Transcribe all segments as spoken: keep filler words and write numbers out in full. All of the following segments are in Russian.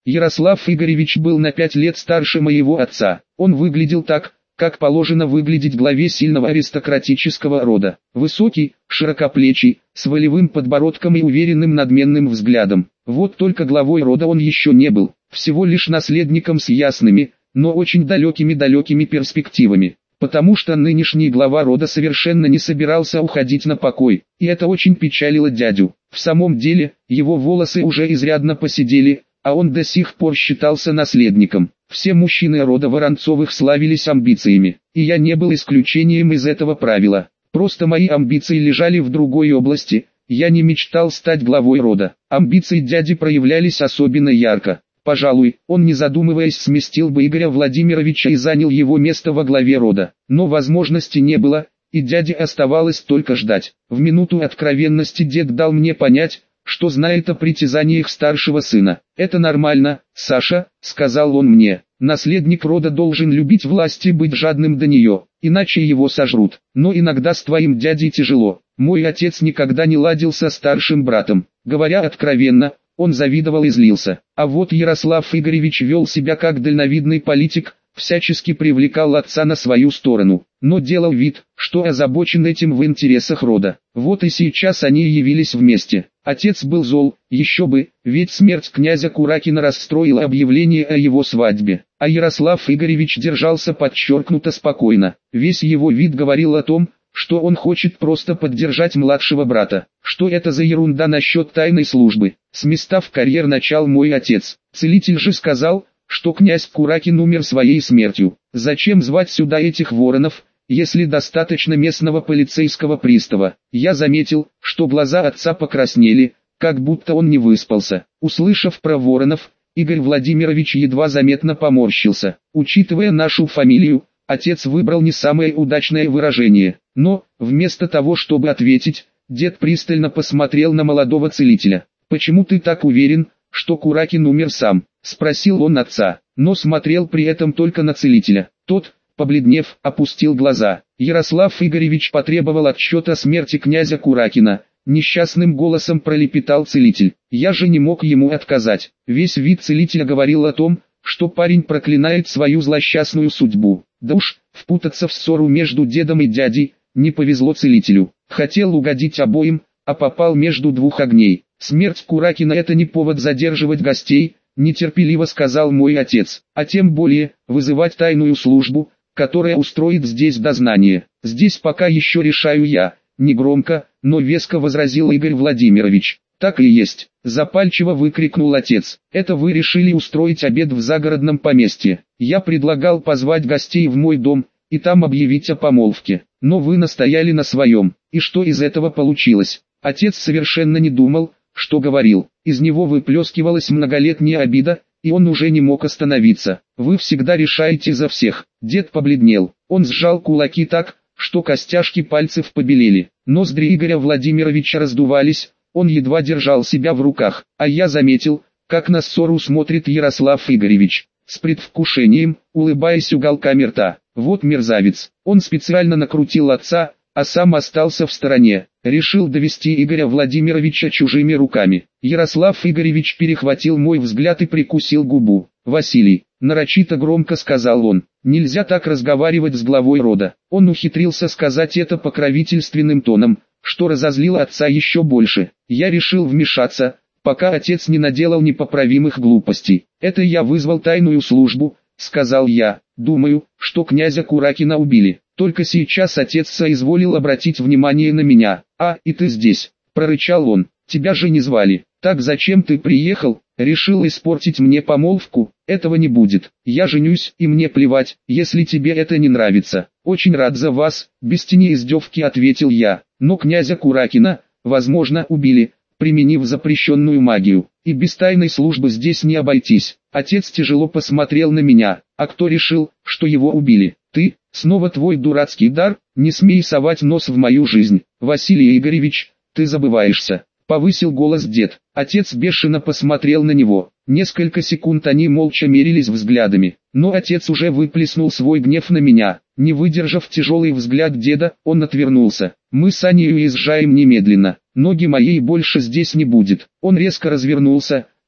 Ярослав Игоревич был на пять лет старше моего отца. Он выглядел так, как положено выглядеть главе сильного аристократического рода. Высокий, широкоплечий, с волевым подбородком и уверенным надменным взглядом. Вот только главой рода он еще не был, всего лишь наследником с ясными, но очень далекими-далекими перспективами. Потому что нынешний глава рода совершенно не собирался уходить на покой, и это очень печалило дядю. В самом деле, его волосы уже изрядно поседели, а он до сих пор считался наследником. Все мужчины рода Воронцовых славились амбициями, и я не был исключением из этого правила. Просто мои амбиции лежали в другой области, я не мечтал стать главой рода. Амбиции дяди проявлялись особенно ярко. Пожалуй, он не задумываясь сместил бы Игоря Владимировича и занял его место во главе рода. Но возможности не было, и дяде оставалось только ждать. В минуту откровенности дед дал мне понять, что знает о притязаниях старшего сына. «Это нормально, Саша», — сказал он мне. «Наследник рода должен любить власть и быть жадным до нее, иначе его сожрут. Но иногда с твоим дядей тяжело. Мой отец никогда не ладил со старшим братом. Говоря откровенно, он завидовал и злился. А вот Ярослав Игоревич вел себя как дальновидный политик, всячески привлекал отца на свою сторону, но делал вид, что озабочен этим в интересах рода. Вот и сейчас они явились вместе. Отец был зол, еще бы, ведь смерть князя Куракина расстроила объявление о его свадьбе. А Ярослав Игоревич держался подчеркнуто спокойно. Весь его вид говорил о том, что он хочет просто поддержать младшего брата. Что это за ерунда насчет тайной службы? С места в карьер начал мой отец. Целитель же сказал, что князь Куракин умер своей смертью. Зачем звать сюда этих воронов, если достаточно местного полицейского пристава? Я заметил, что глаза отца покраснели, как будто он не выспался. Услышав про воронов, Игорь Владимирович едва заметно поморщился. Учитывая нашу фамилию, отец выбрал не самое удачное выражение. Но, вместо того чтобы ответить, дед пристально посмотрел на молодого целителя. «Почему ты так уверен, что Куракин умер сам?» — спросил он отца, но смотрел при этом только на целителя. Тот, побледнев, опустил глаза. Ярослав Игоревич потребовал отчета о смерти князя Куракина. Несчастным голосом пролепетал целитель. Я же не мог ему отказать. Весь вид целителя говорил о том, что парень проклинает свою злосчастную судьбу. Да уж, впутаться в ссору между дедом и дядей, не повезло целителю. Хотел угодить обоим, а попал между двух огней. Смерть Куракина — это не повод задерживать гостей, нетерпеливо сказал мой отец, а тем более, вызывать тайную службу, которая устроит здесь дознание. Здесь пока еще решаю я, негромко, но веско возразил Игорь Владимирович. Так и есть, запальчиво выкрикнул отец. Это вы решили устроить обед в загородном поместье. Я предлагал позвать гостей в мой дом, и там объявить о помолвке. Но вы настояли на своем. И что из этого получилось? Отец совершенно не думал, что говорил. Из него выплескивалась многолетняя обида, и он уже не мог остановиться. Вы всегда решаете за всех. Дед побледнел. Он сжал кулаки так, что костяшки пальцев побелели. Ноздри Игоря Владимировича раздувались, он едва держал себя в руках. А я заметил, как на ссору смотрит Ярослав Игоревич, с предвкушением, улыбаясь уголками рта. Вот мерзавец. Он специально накрутил отца, а сам остался в стороне. Решил довести Игоря Владимировича чужими руками. Ярослав Игоревич перехватил мой взгляд и прикусил губу. «Василий», нарочито громко сказал он, — «нельзя так разговаривать с главой рода». Он ухитрился сказать это покровительственным тоном, что разозлило отца еще больше. Я решил вмешаться, пока отец не наделал непоправимых глупостей. «Это я вызвал тайную службу», — сказал я. «Думаю, что князя Куракина убили». Только сейчас отец соизволил обратить внимание на меня. «А, и ты здесь», — прорычал он, — «тебя же не звали. Так зачем ты приехал? Решил испортить мне помолвку? Этого не будет. Я женюсь, и мне плевать, если тебе это не нравится. Очень рад за вас», — без тени издевки ответил я. «Но князя Куракина, возможно, убили, применив запрещенную магию, и без тайной службы здесь не обойтись». Отец тяжело посмотрел на меня. «А кто решил, что его убили? Ты? Снова твой дурацкий дар? Не смей совать нос в мою жизнь. Василий Игоревич, ты забываешься», — повысил голос дед. Отец бешено посмотрел на него. Несколько секунд они молча мерились взглядами, но отец уже выплеснул свой гнев на меня. Не выдержав тяжелый взгляд деда, он отвернулся. «Мы с Аней уезжаем немедленно. Ноги моей больше здесь не будет». Он резко развернулся,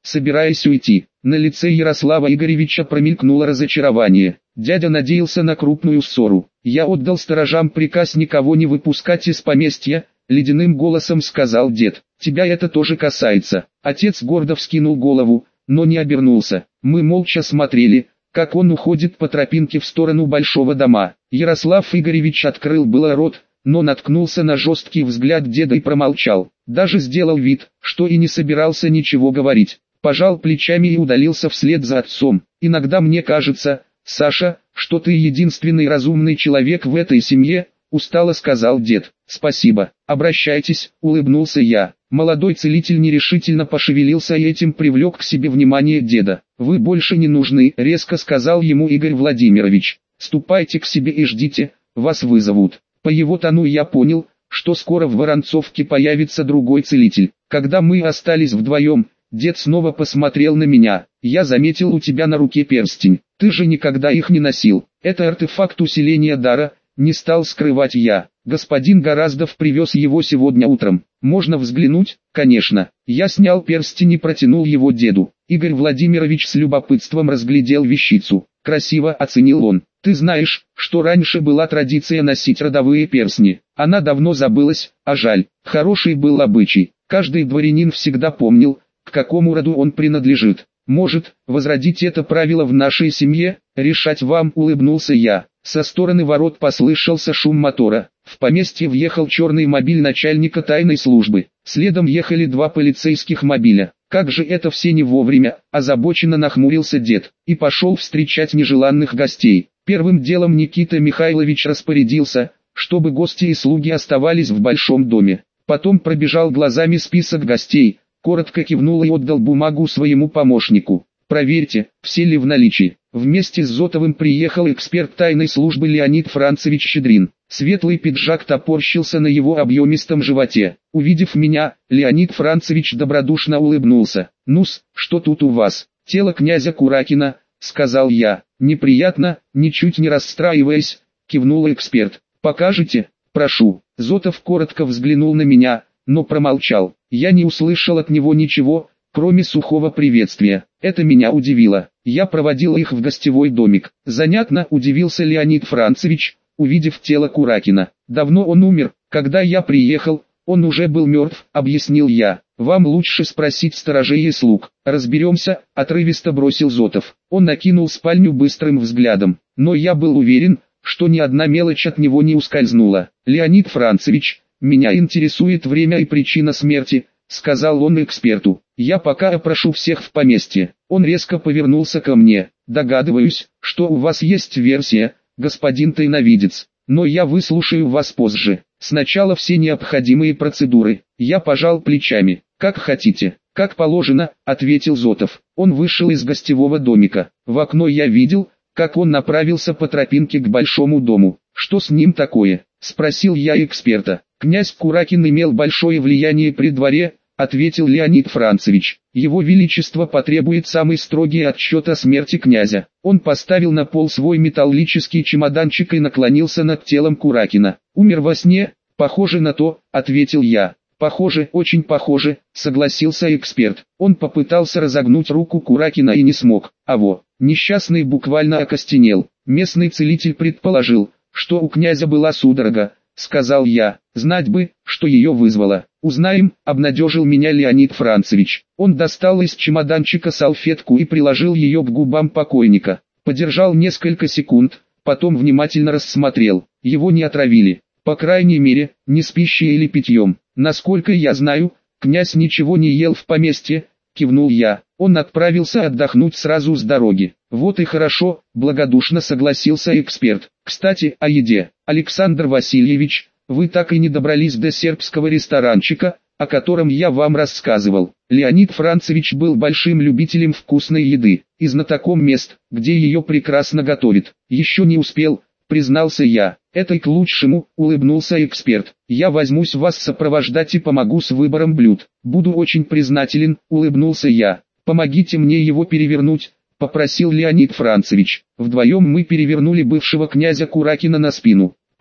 собираясь уйти. На лице Ярослава Игоревича промелькнуло разочарование. Дядя надеялся на крупную ссору. «Я отдал сторожам приказ никого не выпускать из поместья», — ледяным голосом сказал дед. «Тебя это тоже касается». Отец гордо вскинул голову, но не обернулся. Мы молча смотрели, как он уходит по тропинке в сторону большого дома. Ярослав Игоревич открыл было рот, но наткнулся на жесткий взгляд деда и промолчал. Даже сделал вид, что и не собирался ничего говорить. Пожал плечами и удалился вслед за отцом. «Иногда мне кажется, Саша, что ты единственный разумный человек в этой семье», — устало сказал дед. «Спасибо, обращайтесь», — улыбнулся я. Молодой целитель нерешительно пошевелился и этим привлек к себе внимание деда. «Вы больше не нужны», — резко сказал ему Игорь Владимирович. «Ступайте к себе и ждите, вас вызовут». По его тону я понял, что скоро в Воронцовке появится другой целитель. Когда мы остались вдвоем, дед снова посмотрел на меня. «Я заметил у тебя на руке перстень. Ты же никогда их не носил. Это артефакт усиления дара», — не стал скрывать я. «Господин Гораздов привез его сегодня утром. Можно взглянуть?» «Конечно». Я снял перстень и протянул его деду. Игорь Владимирович с любопытством разглядел вещицу. «Красиво», — оценил он. «Ты знаешь, что раньше была традиция носить родовые перстни. Она давно забылась, а жаль. Хороший был обычай. Каждый дворянин всегда помнил, к какому роду он принадлежит. Может, возродить это правило в нашей семье? Решать вам», — улыбнулся я. Со стороны ворот послышался шум мотора. В поместье въехал черный мобиль начальника тайной службы. Следом ехали два полицейских мобиля. «Как же это все не вовремя», — озабоченно нахмурился дед, и пошел встречать нежеланных гостей. Первым делом Никита Михайлович распорядился, чтобы гости и слуги оставались в большом доме. Потом пробежал глазами список гостей, коротко кивнул и отдал бумагу своему помощнику. «Проверьте, все ли в наличии». Вместе с Зотовым приехал эксперт тайной службы Леонид Францевич Щедрин. Светлый пиджак топорщился на его объемистом животе. Увидев меня, Леонид Францевич добродушно улыбнулся. «Ну-с, что тут у вас?» «Тело князя Куракина», — сказал я. «Неприятно», ничуть не расстраиваясь, кивнул эксперт. «Покажете?» «Прошу». Зотов коротко взглянул на меня, но промолчал. Я не услышал от него ничего, кроме сухого приветствия. Это меня удивило. Я проводил их в гостевой домик. «Занятно», — удивился Леонид Францевич, увидев тело Куракина. «Давно он умер. Когда я приехал, он уже был мертв», — объяснил я. «Вам лучше спросить сторожей и слуг. Разберемся», — отрывисто бросил Зотов. Он накинул спальню быстрым взглядом. Но я был уверен, что ни одна мелочь от него не ускользнула. «Леонид Францевич, меня интересует время и причина смерти», — сказал он эксперту. «Я пока опрошу всех в поместье». Он резко повернулся ко мне. «Догадываюсь, что у вас есть версия, господин тайновидец, но я выслушаю вас позже. Сначала все необходимые процедуры». Я пожал плечами. «Как хотите». «Как положено», — ответил Зотов. Он вышел из гостевого домика. В окно я видел, как он направился по тропинке к большому дому. «Что с ним такое?» — спросил я эксперта. «Князь Куракин имел большое влияние при дворе», — ответил Леонид Францевич. «Его Величество потребует самый строгий отчет о смерти князя». Он поставил на пол свой металлический чемоданчик и наклонился над телом Куракина. «Умер во сне?» «Похоже на то», — ответил я. «Похоже, очень похоже», — согласился эксперт. Он попытался разогнуть руку Куракина и не смог. А во, несчастный буквально окостенел. Местный целитель предположил, что у князя была судорога, — сказал я. «Знать бы, что ее вызвало». «Узнаем», — обнадежил меня Леонид Францевич. Он достал из чемоданчика салфетку и приложил ее к губам покойника. Подержал несколько секунд, потом внимательно рассмотрел. Его не отравили. По крайней мере, не с пищей или питьем. «Насколько я знаю, князь ничего не ел в поместье», — кивнул я. «Он отправился отдохнуть сразу с дороги». «Вот и хорошо», — благодушно согласился эксперт. «Кстати, о еде. Александр Васильевич, вы так и не добрались до сербского ресторанчика, о котором я вам рассказывал». Леонид Францевич был большим любителем вкусной еды и знатоком мест, где ее прекрасно готовят. «Еще не успел», — признался я. «Это и к лучшему», — улыбнулся эксперт. «Я возьмусь вас сопровождать и помогу с выбором блюд». «Буду очень признателен», — улыбнулся я. «Помогите мне его перевернуть», — попросил Леонид Францевич. Вдвоем мы перевернули бывшего князя Куракина на спину.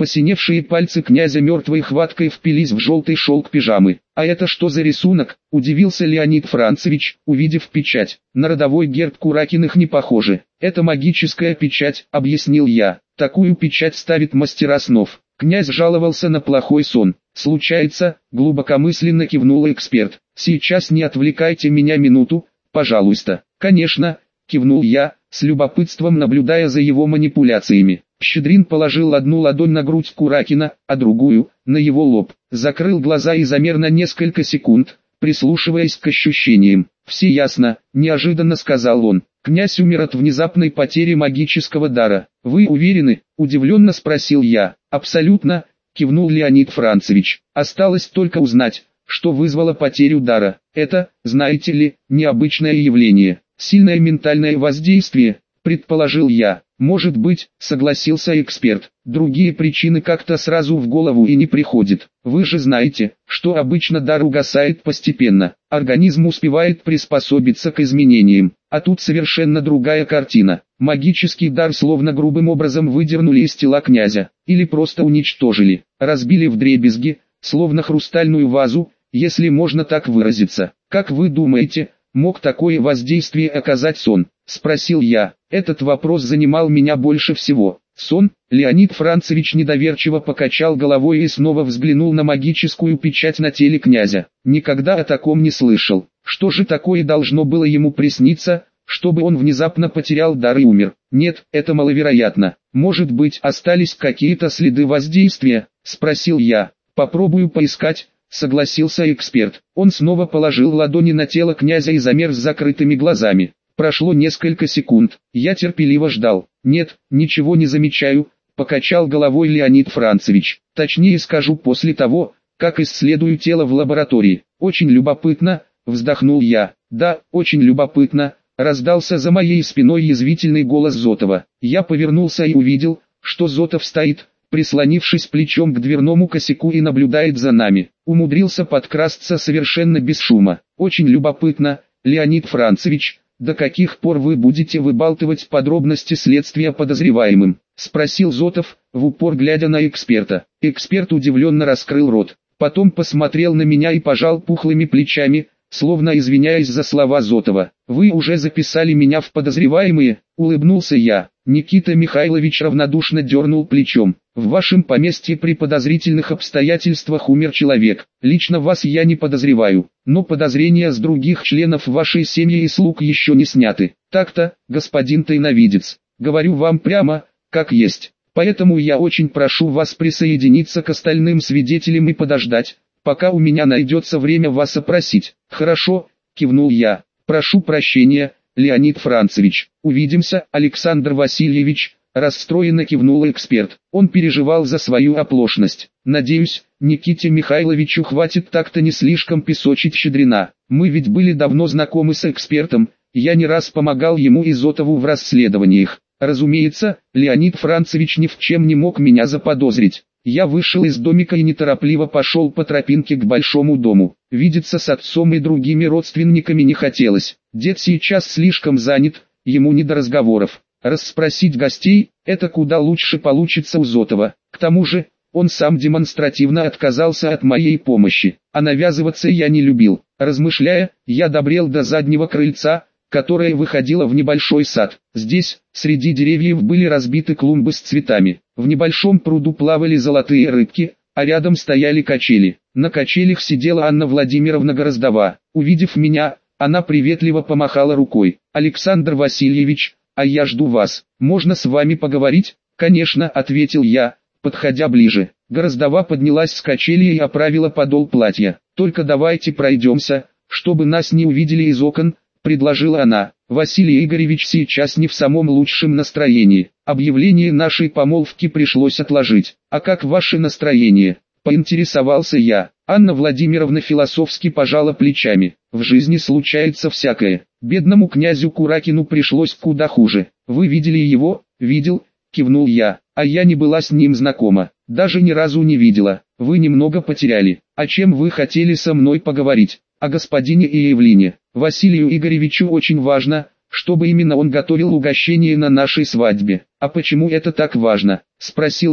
Посиневшие пальцы князя мертвой хваткой впились в желтый шелк пижамы. «А это что за рисунок?» – удивился Леонид Францевич, увидев печать. «На родовой герб Куракиных не похоже. Это магическая печать», – объяснил я. «Такую печать ставит мастера снов». Князь жаловался на плохой сон. «Случается», – глубокомысленно кивнул эксперт. «Сейчас не отвлекайте меня минуту, пожалуйста». «Конечно», – кивнул я, с любопытством наблюдая за его манипуляциями. Щедрин положил одну ладонь на грудь Куракина, а другую – на его лоб. Закрыл глаза и замер на несколько секунд, прислушиваясь к ощущениям. «Все ясно», – неожиданно сказал он. «Князь умер от внезапной потери магического дара. Вы уверены?» – удивленно спросил я. «Абсолютно», – кивнул Леонид Францевич. «Осталось только узнать, что вызвало потерю дара. Это, знаете ли, необычное явление. Сильное ментальное воздействие», – предположил я. «Может быть», – согласился эксперт. «Другие причины как-то сразу в голову и не приходят. Вы же знаете, что обычно дар угасает постепенно. Организм успевает приспособиться к изменениям. А тут совершенно другая картина. Магический дар словно грубым образом выдернули из тела князя. Или просто уничтожили. Разбили вдребезги, словно хрустальную вазу, если можно так выразиться. Как вы думаете, мог такое воздействие оказать сон?» – спросил я. Этот вопрос занимал меня больше всего. «Сон?» – Леонид Францевич недоверчиво покачал головой и снова взглянул на магическую печать на теле князя. «Никогда о таком не слышал. Что же такое должно было ему присниться, чтобы он внезапно потерял дар и умер? Нет, это маловероятно. Может быть, остались какие-то следы воздействия?» – спросил я. «Попробую поискать», – согласился эксперт. Он снова положил ладони на тело князя и замер с закрытыми глазами. Прошло несколько секунд. Я терпеливо ждал. «Нет, ничего не замечаю», – покачал головой Леонид Францевич. «Точнее скажу, после того, как исследую тело в лаборатории. Очень любопытно», – вздохнул я. «Да, очень любопытно», – раздался за моей спиной язвительный голос Зотова. Я повернулся и увидел, что Зотов стоит, прислонившись плечом к дверному косяку и наблюдает за нами. Умудрился подкрасться совершенно без шума. «Очень любопытно, Леонид Францевич, до каких пор вы будете выбалтывать подробности следствия подозреваемым?» – спросил Зотов, в упор глядя на эксперта. Эксперт удивленно раскрыл рот, потом посмотрел на меня и пожал пухлыми плечами, словно извиняясь за слова Зотова. «Вы уже записали меня в подозреваемые?» – улыбнулся я. Никита Михайлович равнодушно дернул плечом. «В вашем поместье при подозрительных обстоятельствах умер человек. Лично вас я не подозреваю, но подозрения с других членов вашей семьи и слуг еще не сняты. Так-то, господин тайновидец, говорю вам прямо, как есть. Поэтому я очень прошу вас присоединиться к остальным свидетелям и подождать, пока у меня найдется время вас опросить». «Хорошо», – кивнул я. «Прошу прощения, Леонид Францевич. Увидимся, Александр Васильевич», – расстроенно кивнул эксперт. Он переживал за свою оплошность. «Надеюсь, Никите Михайловичу хватит так-то не слишком песочить Щедрина. Мы ведь были давно знакомы с экспертом, я не раз помогал ему и Зотову в расследованиях. Разумеется, Леонид Францевич ни в чем не мог меня заподозрить». Я вышел из домика и неторопливо пошел по тропинке к большому дому. Видеться с отцом и другими родственниками не хотелось. Дед сейчас слишком занят, ему не до разговоров. Расспросить гостей – это куда лучше получится у Зотова. К тому же, он сам демонстративно отказался от моей помощи, а навязываться я не любил. Размышляя, я добрел до заднего крыльца, которое выходило в небольшой сад. Здесь, среди деревьев, были разбиты клумбы с цветами. В небольшом пруду плавали золотые рыбки, а рядом стояли качели. На качелях сидела Анна Владимировна Гороздова. Увидев меня, она приветливо помахала рукой. «Александр Васильевич, а я жду вас. Можно с вами поговорить?» «Конечно», — ответил я, подходя ближе. Гороздова поднялась с качели и оправила подол платья. «Только давайте пройдемся, чтобы нас не увидели из окон», — предложила она. «Василий Игоревич сейчас не в самом лучшем настроении. Объявление нашей помолвки пришлось отложить. А как ваше настроение?» — поинтересовался я. Анна Владимировна философски пожала плечами. «В жизни случается всякое. Бедному князю Куракину пришлось куда хуже. Вы видели его?» «Видел», — кивнул я. «А я не была с ним знакома. Даже ни разу не видела. Вы немного потеряли. О чем вы хотели со мной поговорить?» «О господине и Евлине. Василию Игоревичу очень важно, чтобы именно он готовил угощение на нашей свадьбе». «А почему это так важно?» – спросил я.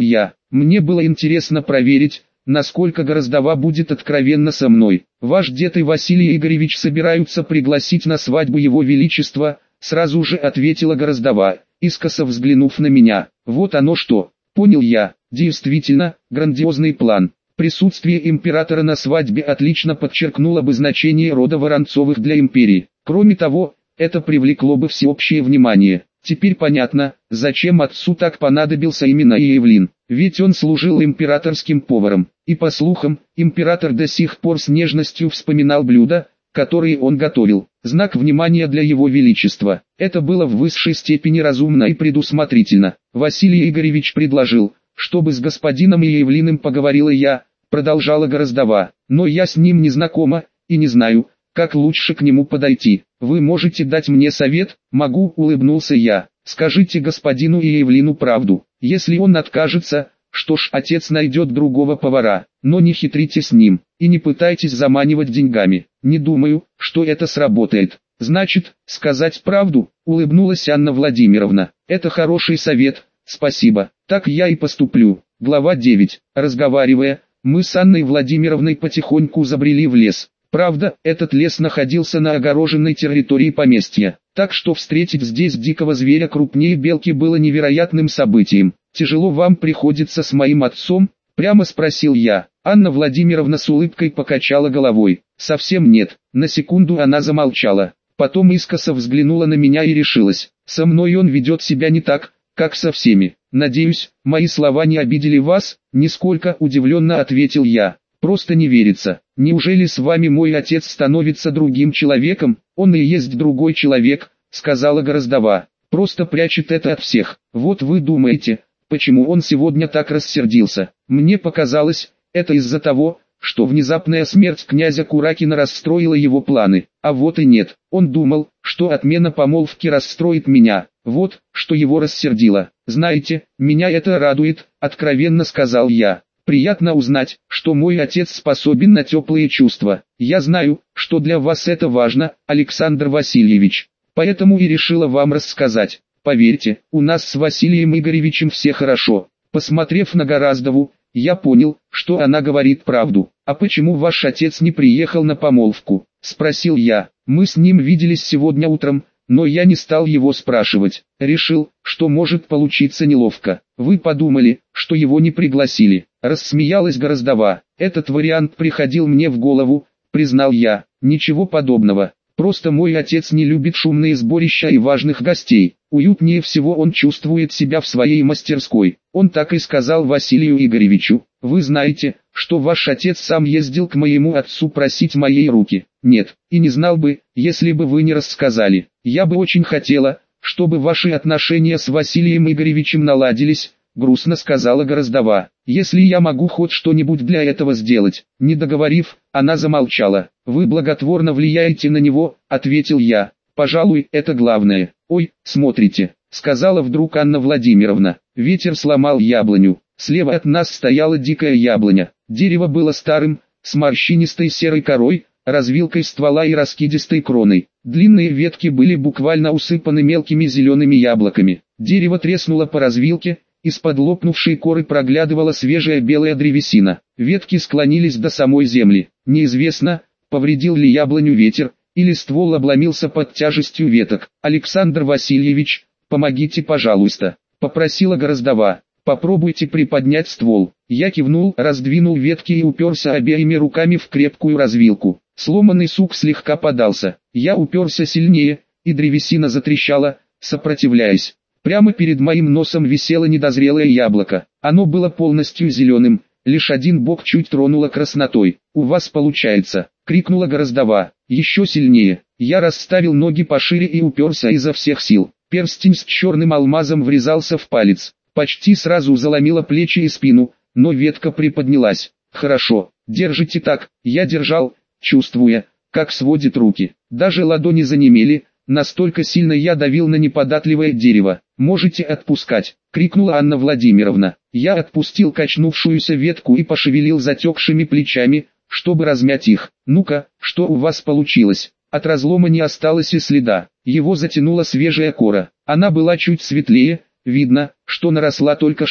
Мне было интересно проверить, насколько Гораздова будет откровенна со мной. Ваш дед и Василий Игоревич собираются пригласить на свадьбу его величества, сразу же ответила Гораздова, искоса взглянув на меня. Вот оно что, понял я, действительно, грандиозный план. Присутствие императора на свадьбе отлично подчеркнуло бы значение рода Воронцовых для империи. Кроме того, это привлекло бы всеобщее внимание. Теперь понятно, зачем отцу так понадобился именно Иевлин. Ведь он служил императорским поваром. И по слухам, император до сих пор с нежностью вспоминал блюда, которые он готовил. Знак внимания для его величества. Это было в высшей степени разумно и предусмотрительно. Василий Игоревич предложил, чтобы с господином Иевлиным поговорила я, продолжала Гораздова. Но я с ним не знакома, и не знаю, как лучше к нему подойти. Вы можете дать мне совет? Могу, улыбнулся я. Скажите господину Иевлину правду. Если он откажется, что ж, отец найдет другого повара. Но не хитрите с ним, и не пытайтесь заманивать деньгами. Не думаю, что это сработает. Значит, сказать правду, улыбнулась Анна Владимировна. Это хороший совет, спасибо. Так я и поступлю. Глава девять. Разговаривая, мы с Анной Владимировной потихоньку забрели в лес. Правда, этот лес находился на огороженной территории поместья, так что встретить здесь дикого зверя крупнее белки было невероятным событием. «Тяжело вам приходится с моим отцом?» – прямо спросил я. Анна Владимировна с улыбкой покачала головой. «Совсем нет». На секунду она замолчала, потом искоса взглянула на меня и решилась. «Со мной он ведет себя не так, как со всеми. Надеюсь, мои слова не обидели вас?» – нисколько удивленно ответил я. «Просто не верится. Неужели с вами мой отец становится другим человеком?» «Он и есть другой человек», — сказала Гораздова. «Просто прячет это от всех. Вот вы думаете, почему он сегодня так рассердился? Мне показалось, это из-за того, что внезапная смерть князя Куракина расстроила его планы. А вот и нет. Он думал, что отмена помолвки расстроит меня. Вот, что его рассердило. Знаете, меня это радует», — откровенно сказал я. «Приятно узнать, что мой отец способен на теплые чувства. Я знаю, что для вас это важно, Александр Васильевич. Поэтому и решила вам рассказать. Поверьте, у нас с Василием Игоревичем все хорошо». Посмотрев на Гораздову, я понял, что она говорит правду. «А почему ваш отец не приехал на помолвку?» – спросил я. «Мы с ним виделись сегодня утром, но я не стал его спрашивать. Решил, что может получиться неловко. Вы подумали, что его не пригласили?» – рассмеялась Гораздова. «Этот вариант приходил мне в голову», – признал я. «Ничего подобного. Просто мой отец не любит шумные сборища и важных гостей. Уютнее всего он чувствует себя в своей мастерской». Он так и сказал Василию Игоревичу. «Вы знаете, что ваш отец сам ездил к моему отцу просить моей руки?» «Нет, и не знал бы, если бы вы не рассказали. Я бы очень хотела, чтобы ваши отношения с Василием Игоревичем наладились», — грустно сказала Гораздова. «Если я могу хоть что-нибудь для этого сделать». Не договорив, она замолчала. «Вы благотворно влияете на него», — ответил я. «Пожалуй, это главное». «Ой, смотрите», — сказала вдруг Анна Владимировна. Ветер сломал яблоню. Слева от нас стояла дикая яблоня. Дерево было старым, с морщинистой серой корой, развилкой ствола и раскидистой кроной. Длинные ветки были буквально усыпаны мелкими зелеными яблоками. Дерево треснуло по развилке, из-под лопнувшей коры проглядывала свежая белая древесина. Ветки склонились до самой земли. Неизвестно, повредил ли яблоню ветер, или ствол обломился под тяжестью веток. «Александр Васильевич, помогите, пожалуйста», — попросила Гораздова. «Попробуйте приподнять ствол». Я кивнул, раздвинул ветки и уперся обеими руками в крепкую развилку. Сломанный сук слегка подался. Я уперся сильнее, и древесина затрещала, сопротивляясь. Прямо перед моим носом висело недозрелое яблоко. Оно было полностью зеленым, лишь один бок чуть тронуло краснотой. «У вас получается!» — крикнула Гораздова. Еще сильнее. Я расставил ноги пошире и уперся изо всех сил. Перстень с черным алмазом врезался в палец. Почти сразу заломило плечи и спину, но ветка приподнялась. «Хорошо, держите так». Я держал, чувствуя, как сводит руки. Даже ладони занемели, настолько сильно я давил на неподатливое дерево. «Можете отпускать», — крикнула Анна Владимировна. Я отпустил качнувшуюся ветку и пошевелил затекшими плечами, чтобы размять их. «Ну-ка, что у вас получилось?» От разлома не осталось и следа. Его затянула свежая кора. Она была чуть светлее, видно, что наросла только что.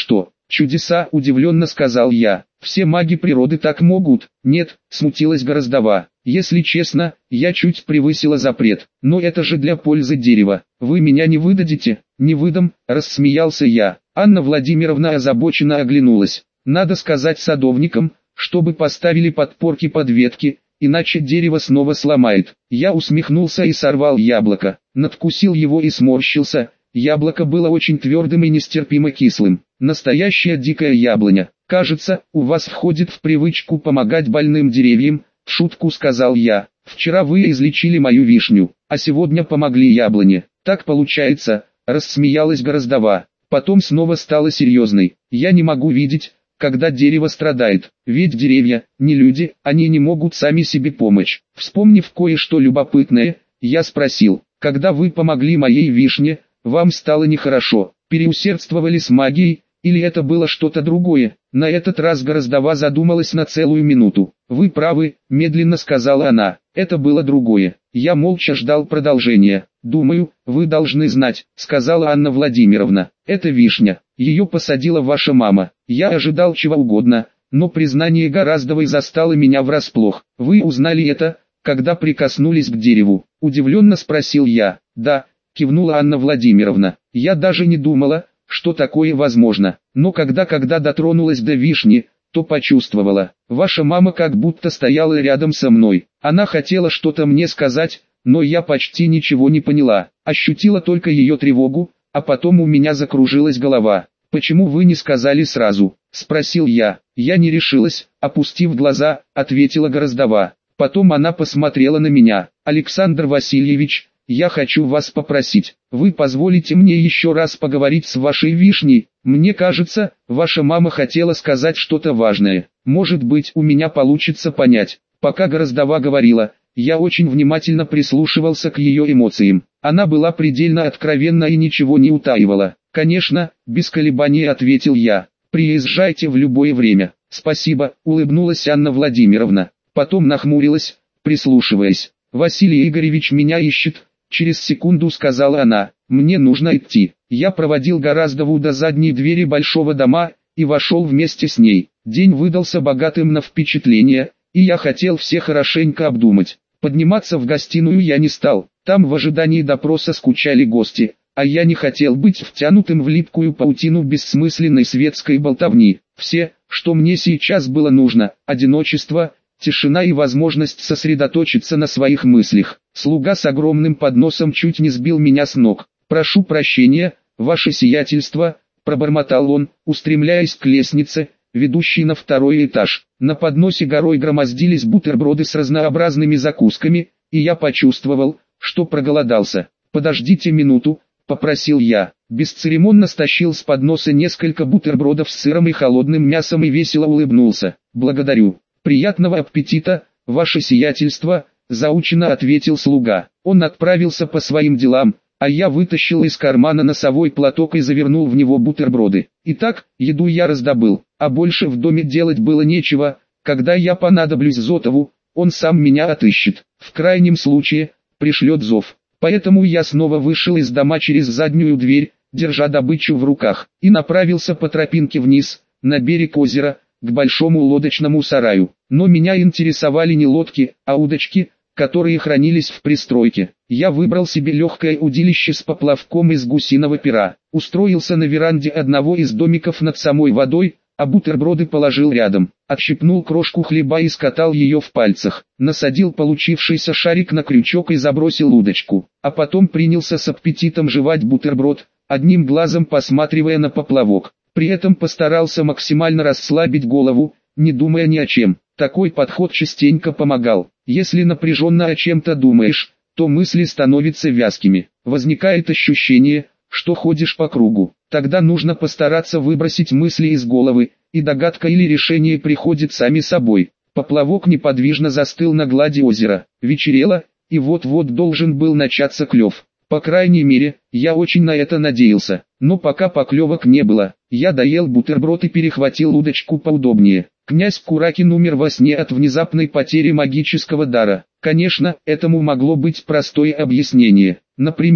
Чудеса, удивленно сказал я. Все маги природы так могут. Нет, смутилась Гораздова. Если честно, я чуть превысила запрет. Но это же для пользы дерева. Вы меня не выдадите? Не выдам, рассмеялся я. Анна Владимировна озабоченно оглянулась. Надо сказать садовникам, чтобы поставили подпорки под ветки, иначе дерево снова сломает. Я усмехнулся и сорвал яблоко. Надкусил его и сморщился. Яблоко было очень твердым и нестерпимо кислым. Настоящая дикая яблоня. Кажется, у вас входит в привычку помогать больным деревьям, в шутку сказал я. Вчера вы излечили мою вишню, а сегодня помогли яблоне. Так получается, рассмеялась Гораздова. Потом снова стала серьезной. Я не могу видеть, когда дерево страдает, ведь деревья, не люди, они не могут сами себе помочь. Вспомнив кое-что любопытное, я спросил, когда вы помогли моей вишне, вам стало нехорошо, переусердствовали с магией, или это было что-то другое? На этот раз Гораздова задумалась на целую минуту. Вы правы, медленно сказала она, это было другое. Я молча ждал продолжения. Думаю, вы должны знать, сказала Анна Владимировна, это вишня, ее посадила ваша мама. Я ожидал чего угодно, но признание Гораздовой застало меня врасплох. Вы узнали это, когда прикоснулись к дереву? Удивленно спросил я. Да, кивнула Анна Владимировна, я даже не думала, что такое возможно, но когда когда дотронулась до вишни, то почувствовала. Ваша мама как будто стояла рядом со мной. Она хотела что-то мне сказать, но я почти ничего не поняла. Ощутила только ее тревогу, а потом у меня закружилась голова. «Почему вы не сказали сразу?» – спросил я. Я не решилась, опустив глаза, ответила Гораздова. Потом она посмотрела на меня. «Александр Васильевич, я хочу вас попросить, вы позволите мне еще раз поговорить с вашей вишней? Мне кажется, ваша мама хотела сказать что-то важное. Может быть, у меня получится понять». Пока Гораздова говорила, я очень внимательно прислушивался к ее эмоциям. Она была предельно откровенна и ничего не утаивала. «Конечно», — без колебаний ответил я. «Приезжайте в любое время». «Спасибо», — улыбнулась Анна Владимировна. Потом нахмурилась, прислушиваясь. «Василий Игоревич меня ищет», — через секунду сказала она. «Мне нужно идти». Я проводил Гораздову до задней двери большого дома и вошел вместе с ней. День выдался богатым на впечатления, и я хотел все хорошенько обдумать. Подниматься в гостиную я не стал, там в ожидании допроса скучали гости, а я не хотел быть втянутым в липкую паутину бессмысленной светской болтовни. Все, что мне сейчас было нужно, одиночество, тишина и возможность сосредоточиться на своих мыслях. Слуга с огромным подносом чуть не сбил меня с ног. «Прошу прощения, ваше сиятельство», — пробормотал он, устремляясь к лестнице, ведущей на второй этаж. На подносе горой громоздились бутерброды с разнообразными закусками, и я почувствовал, что проголодался. «Подождите минуту», — попросил я. Бесцеремонно стащил с подноса несколько бутербродов с сыром и холодным мясом и весело улыбнулся. «Благодарю. Приятного аппетита, ваше сиятельство», — заучено ответил слуга. Он отправился по своим делам, а я вытащил из кармана носовой платок и завернул в него бутерброды. Итак, еду я раздобыл, а больше в доме делать было нечего. Когда я понадоблюсь Зотову, он сам меня отыщет. В крайнем случае, пришлет зов. Поэтому я снова вышел из дома через заднюю дверь, держа добычу в руках, и направился по тропинке вниз, на берег озера, к большому лодочному сараю. Но меня интересовали не лодки, а удочки, которые хранились в пристройке. Я выбрал себе легкое удилище с поплавком из гусиного пера, устроился на веранде одного из домиков над самой водой, а бутерброды положил рядом, отщипнул крошку хлеба и скатал ее в пальцах, насадил получившийся шарик на крючок и забросил удочку, а потом принялся с аппетитом жевать бутерброд, одним глазом посматривая на поплавок. При этом постарался максимально расслабить голову, не думая ни о чем. Такой подход частенько помогал. Если напряженно о чем-то думаешь, то мысли становятся вязкими. Возникает ощущение, что ходишь по кругу. Тогда нужно постараться выбросить мысли из головы, и догадка или решение приходит сами собой. Поплавок неподвижно застыл на глади озера. Вечерело, и вот-вот должен был начаться клев. По крайней мере, я очень на это надеялся. Но пока поклевок не было, я доел бутерброд и перехватил удочку поудобнее. Князь Куракин умер во сне от внезапной потери магического дара. Конечно, этому могло быть простое объяснение. Например,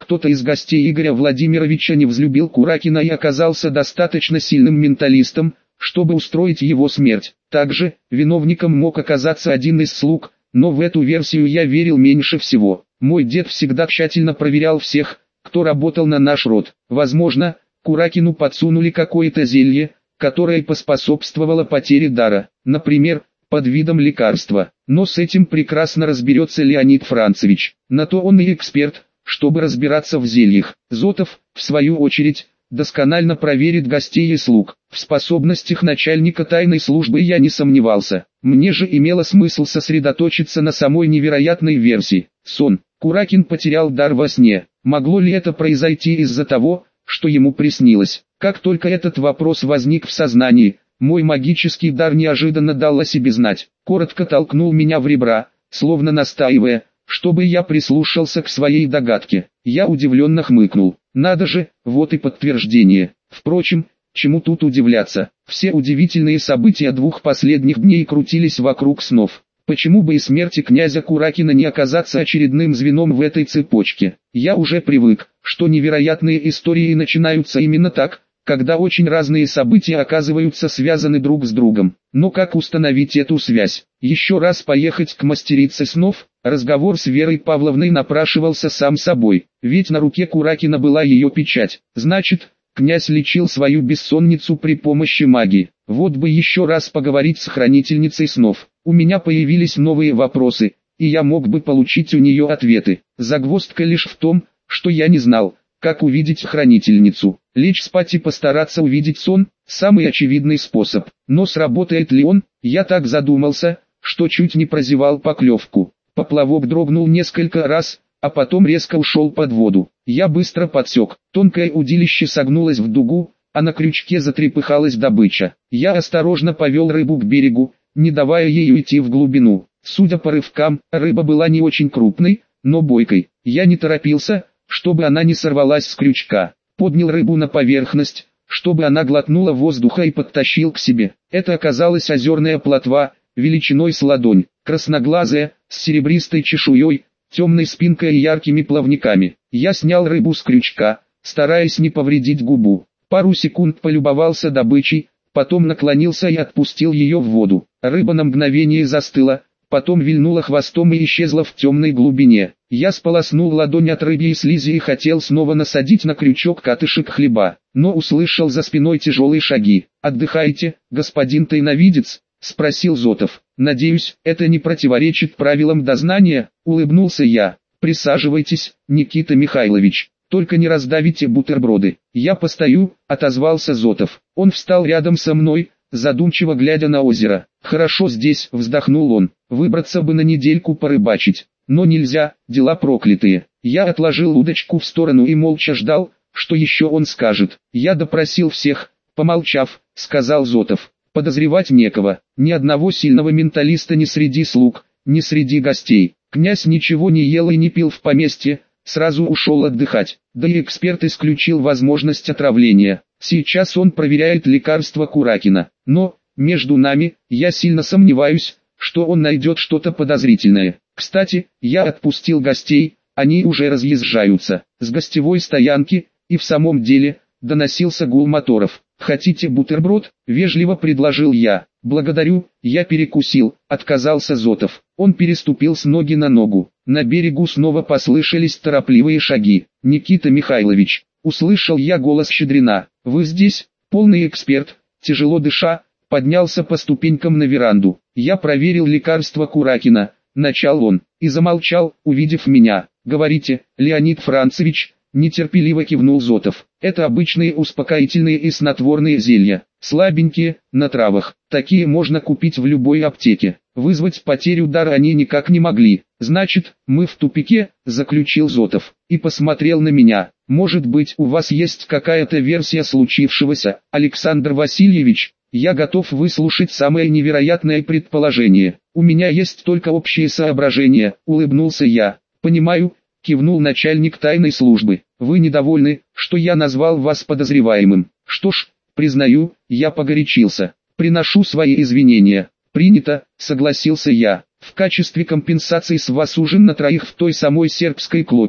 кто-то из гостей Игоря Владимировича не взлюбил Куракина и оказался достаточно сильным менталистом, чтобы устроить его смерть. Также, виновником мог оказаться один из слуг, но в эту версию я верил меньше всего. Мой дед всегда тщательно проверял всех, кто работал на наш род. Возможно, Куракину подсунули какое-то зелье, которое поспособствовало потере дара, например, под видом лекарства. Но с этим прекрасно разберется Леонид Францевич. На то он и эксперт, чтобы разбираться в зельях. Зотов, в свою очередь, досконально проверит гостей и слуг. В способностях начальника тайной службы я не сомневался. Мне же имело смысл сосредоточиться на самой невероятной версии. Сон. Куракин потерял дар во сне. Могло ли это произойти из-за того, что ему приснилось? Как только этот вопрос возник в сознании, мой магический дар неожиданно дал о себе знать. Коротко толкнул меня в ребра, словно настаивая, чтобы я прислушался к своей догадке. Я удивленно хмыкнул. Надо же, вот и подтверждение. Впрочем, чему тут удивляться? Все удивительные события двух последних дней крутились вокруг снов. Почему бы и смерти князя Куракина не оказаться очередным звеном в этой цепочке? Я уже привык, что невероятные истории начинаются именно так, когда очень разные события оказываются связаны друг с другом. Но как установить эту связь? Еще раз поехать к мастерице снов? Разговор с Верой Павловной напрашивался сам собой, ведь на руке Куракина была ее печать. Значит, князь лечил свою бессонницу при помощи магии. Вот бы еще раз поговорить с хранительницей снов. У меня появились новые вопросы, и я мог бы получить у нее ответы. Загвоздка лишь в том, что я не знал, как увидеть хранительницу. Лечь спать и постараться увидеть сон – самый очевидный способ. Но сработает ли он? Я так задумался, что чуть не прозевал поклевку. Поплавок дрогнул несколько раз, а потом резко ушел под воду. Я быстро подсек. Тонкое удилище согнулось в дугу, а на крючке затрепыхалась добыча. Я осторожно повел рыбу к берегу, не давая ей уйти в глубину. Судя по рывкам, рыба была не очень крупной, но бойкой. Я не торопился, чтобы она не сорвалась с крючка. Поднял рыбу на поверхность, чтобы она глотнула воздуха и подтащил к себе. Это оказалась озерная плотва, величиной с ладонь, красноглазая, с серебристой чешуей, темной спинкой и яркими плавниками. Я снял рыбу с крючка, стараясь не повредить губу. Пару секунд полюбовался добычей, потом наклонился и отпустил ее в воду. Рыба на мгновение застыла, потом вильнула хвостом и исчезла в темной глубине. Я сполоснул ладонь от рыбьей слизи и хотел снова насадить на крючок катышек хлеба, но услышал за спиной тяжелые шаги. «Отдыхайте, господин тайновидец?» — спросил Зотов. «Надеюсь, это не противоречит правилам дознания?» — улыбнулся я. «Присаживайтесь, Никита Михайлович. Только не раздавите бутерброды». «Я постою», — отозвался Зотов. Он встал рядом со мной, задумчиво глядя на озеро. «Хорошо здесь», — вздохнул он. «Выбраться бы на недельку порыбачить. Но нельзя, дела проклятые». Я отложил удочку в сторону и молча ждал, что еще он скажет. «Я допросил всех», — помолчав, сказал Зотов. «Подозревать некого, ни одного сильного менталиста ни среди слуг, ни среди гостей. Князь ничего не ел и не пил в поместье, сразу ушел отдыхать. Да и эксперт исключил возможность отравления. Сейчас он проверяет лекарство Куракина. Но, между нами, я сильно сомневаюсь, что он найдет что-то подозрительное. Кстати, я отпустил гостей, они уже разъезжаются. С гостевой стоянки, и в самом деле, доносился гул моторов. «Хотите бутерброд?» – вежливо предложил я. «Благодарю, я перекусил», – отказался Зотов. Он переступил с ноги на ногу. На берегу снова послышались торопливые шаги. «Никита Михайлович», – услышал я голос Щедрина. «Вы здесь?» Полный эксперт, тяжело дыша, поднялся по ступенькам на веранду. «Я проверил лекарство Куракина», – начал он, и замолчал, увидев меня. «Говорите, Леонид Францевич», – нетерпеливо кивнул Зотов. «Это обычные успокоительные и снотворные зелья, слабенькие, на травах. Такие можно купить в любой аптеке. Вызвать потерю дара они никак не могли. Значит, мы в тупике», – заключил Зотов, и посмотрел на меня. «Может быть, у вас есть какая-то версия случившегося, Александр Васильевич? Я готов выслушать самое невероятное предположение. У меня есть только общие соображения», – улыбнулся я. «Понимаю», – кивнул начальник тайной службы. «Вы недовольны, что я назвал вас подозреваемым. Что ж, признаю, я погорячился. Приношу свои извинения». «Принято», – согласился я. «В качестве компенсации с вас ужин на троих в той самой сербской клопе,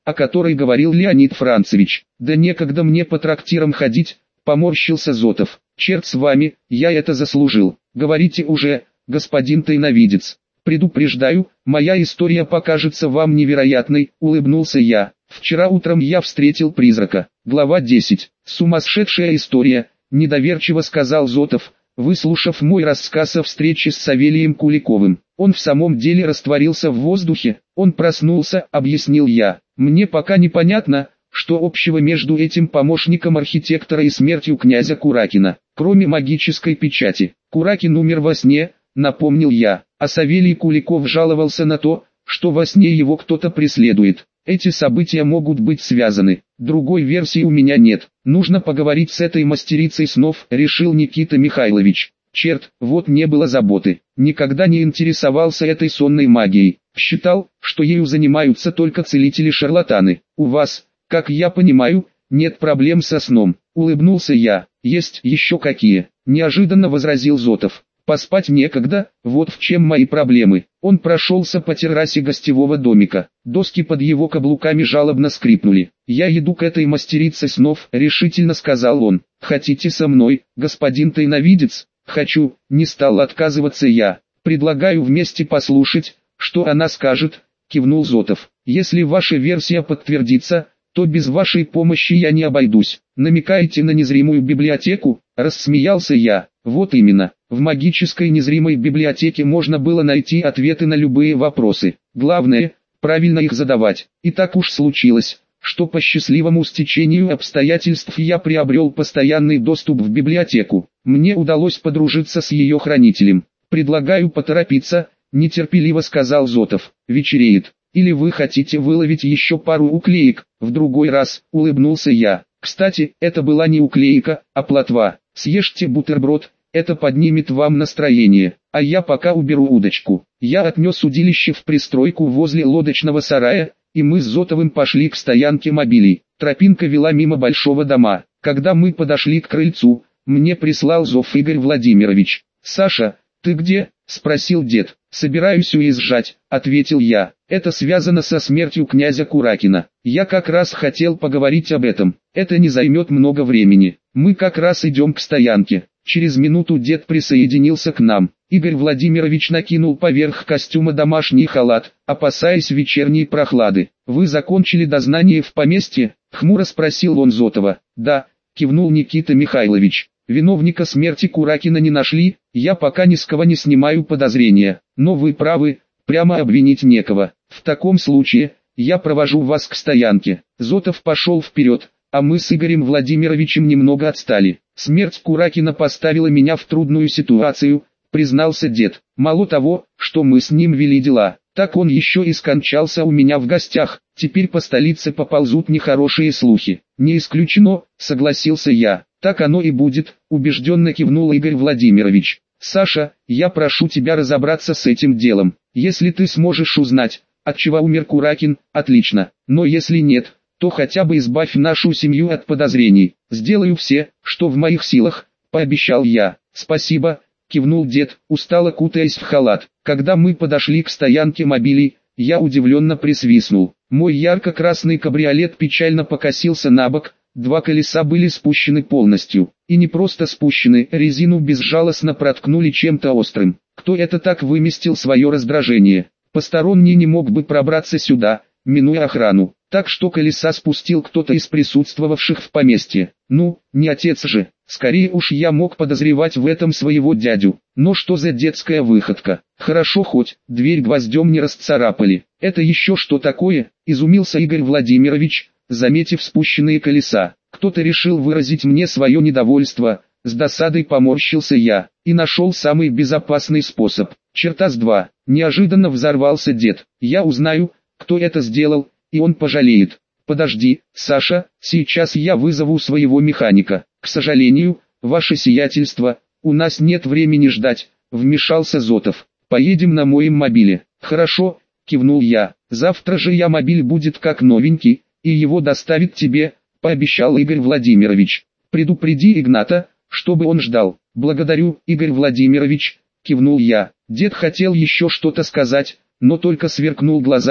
о которой говорил Леонид Францевич. Да некогда мне по трактирам ходить, поморщился Зотов. Черт с вами, я это заслужил. Говорите уже, господин тайновидец. Предупреждаю, моя история покажется вам невероятной, улыбнулся я. Вчера утром я встретил призрака. Глава десять. Сумасшедшая история, недоверчиво сказал Зотов, выслушав мой рассказ о встрече с Савелием Куликовым. Он в самом деле растворился в воздухе, он проснулся, объяснил я. Мне пока непонятно, что общего между этим помощником архитектора и смертью князя Куракина, кроме магической печати. Куракин умер во сне, напомнил я, а Савелий Куликов жаловался на то, что во сне его кто-то преследует. Эти события могут быть связаны. Другой версии у меня нет. Нужно поговорить с этой мастерицей снов, решил Никита Михайлович. Черт, вот не было заботы. Никогда не интересовался этой сонной магией. Считал, что ею занимаются только целители-шарлатаны. У вас, как я понимаю, нет проблем со сном. Улыбнулся я. Есть еще какие? Неожиданно возразил Зотов. Поспать некогда, вот в чем мои проблемы. Он прошелся по террасе гостевого домика. Доски под его каблуками жалобно скрипнули. «Я иду к этой мастерице снов», — решительно сказал он. «Хотите со мной, господин тайновидец?» «Хочу», — не стал отказываться я. «Предлагаю вместе послушать, что она скажет», — кивнул Зотов. «Если ваша версия подтвердится, то без вашей помощи я не обойдусь. Намекаете на незримую библиотеку?» — рассмеялся я. «Вот именно. В магической незримой библиотеке можно было найти ответы на любые вопросы. Главное, правильно их задавать. И так уж случилось, что по счастливому стечению обстоятельств я приобрел постоянный доступ в библиотеку. Мне удалось подружиться с ее хранителем. Предлагаю поторопиться», — нетерпеливо сказал Зотов. «Вечереет. Или вы хотите выловить еще пару уклеек?» «В другой раз», — улыбнулся я. «Кстати, это была не уклейка, а плотва. Съешьте бутерброд. Это поднимет вам настроение, а я пока уберу удочку». Я отнес удилище в пристройку возле лодочного сарая, и мы с Зотовым пошли к стоянке мобилей. Тропинка вела мимо большого дома. Когда мы подошли к крыльцу, мне прислал зов Игорь Владимирович. «Саша, ты где?» — спросил дед. «Собираюсь уезжать», — ответил я. «Это связано со смертью князя Куракина. Я как раз хотел поговорить об этом. Это не займет много времени. Мы как раз идем к стоянке». Через минуту дед присоединился к нам. Игорь Владимирович накинул поверх костюма домашний халат, опасаясь вечерней прохлады. «Вы закончили дознание в поместье?» — хмуро спросил он Зотова. «Да», — кивнул Никита Михайлович. «Виновника смерти Куракина не нашли, я пока ни с кого не снимаю подозрения. Но вы правы, прямо обвинить некого. В таком случае, я провожу вас к стоянке». Зотов пошел вперед, а мы с Игорем Владимировичем немного отстали. «Смерть Куракина поставила меня в трудную ситуацию», — признался дед. «Мало того, что мы с ним вели дела, так он еще и скончался у меня в гостях. Теперь по столице поползут нехорошие слухи». «Не исключено», — согласился я. «Так оно и будет», — убежденно кивнул Игорь Владимирович. «Саша, я прошу тебя разобраться с этим делом. Если ты сможешь узнать, отчего умер Куракин, отлично. Но если нет, то хотя бы избавь нашу семью от подозрений. Сделаю все, что в моих силах», — пообещал я. «Спасибо», — кивнул дед, устало кутаясь в халат. Когда мы подошли к стоянке мобилей, я удивленно присвистнул. Мой ярко-красный кабриолет печально покосился на бок, два колеса были спущены полностью. И не просто спущены, резину безжалостно проткнули чем-то острым. Кто это так выместил свое раздражение? Посторонний не мог бы пробраться сюда, минуя охрану. Так что колеса спустил кто-то из присутствовавших в поместье. Ну, не отец же. Скорее уж я мог подозревать в этом своего дядю. Но что за детская выходка? Хорошо хоть дверь гвоздем не расцарапали. Это еще что такое? Изумился Игорь Владимирович, заметив спущенные колеса. Кто-то решил выразить мне свое недовольство. С досадой поморщился я и нашел самый безопасный способ. Черта с два. Неожиданно взорвался дед. Я узнаю, кто это сделал, и он пожалеет. «Подожди, Саша, сейчас я вызову своего механика». «К сожалению, ваше сиятельство, у нас нет времени ждать», — вмешался Зотов. «Поедем на моем мобиле». «Хорошо», — кивнул я. «Завтра же я мобиль будет как новенький, и его доставит тебе», — пообещал Игорь Владимирович. «Предупреди Игната, чтобы он ждал». «Благодарю, Игорь Владимирович», — кивнул я. Дед хотел еще что-то сказать, но только сверкнул глазами,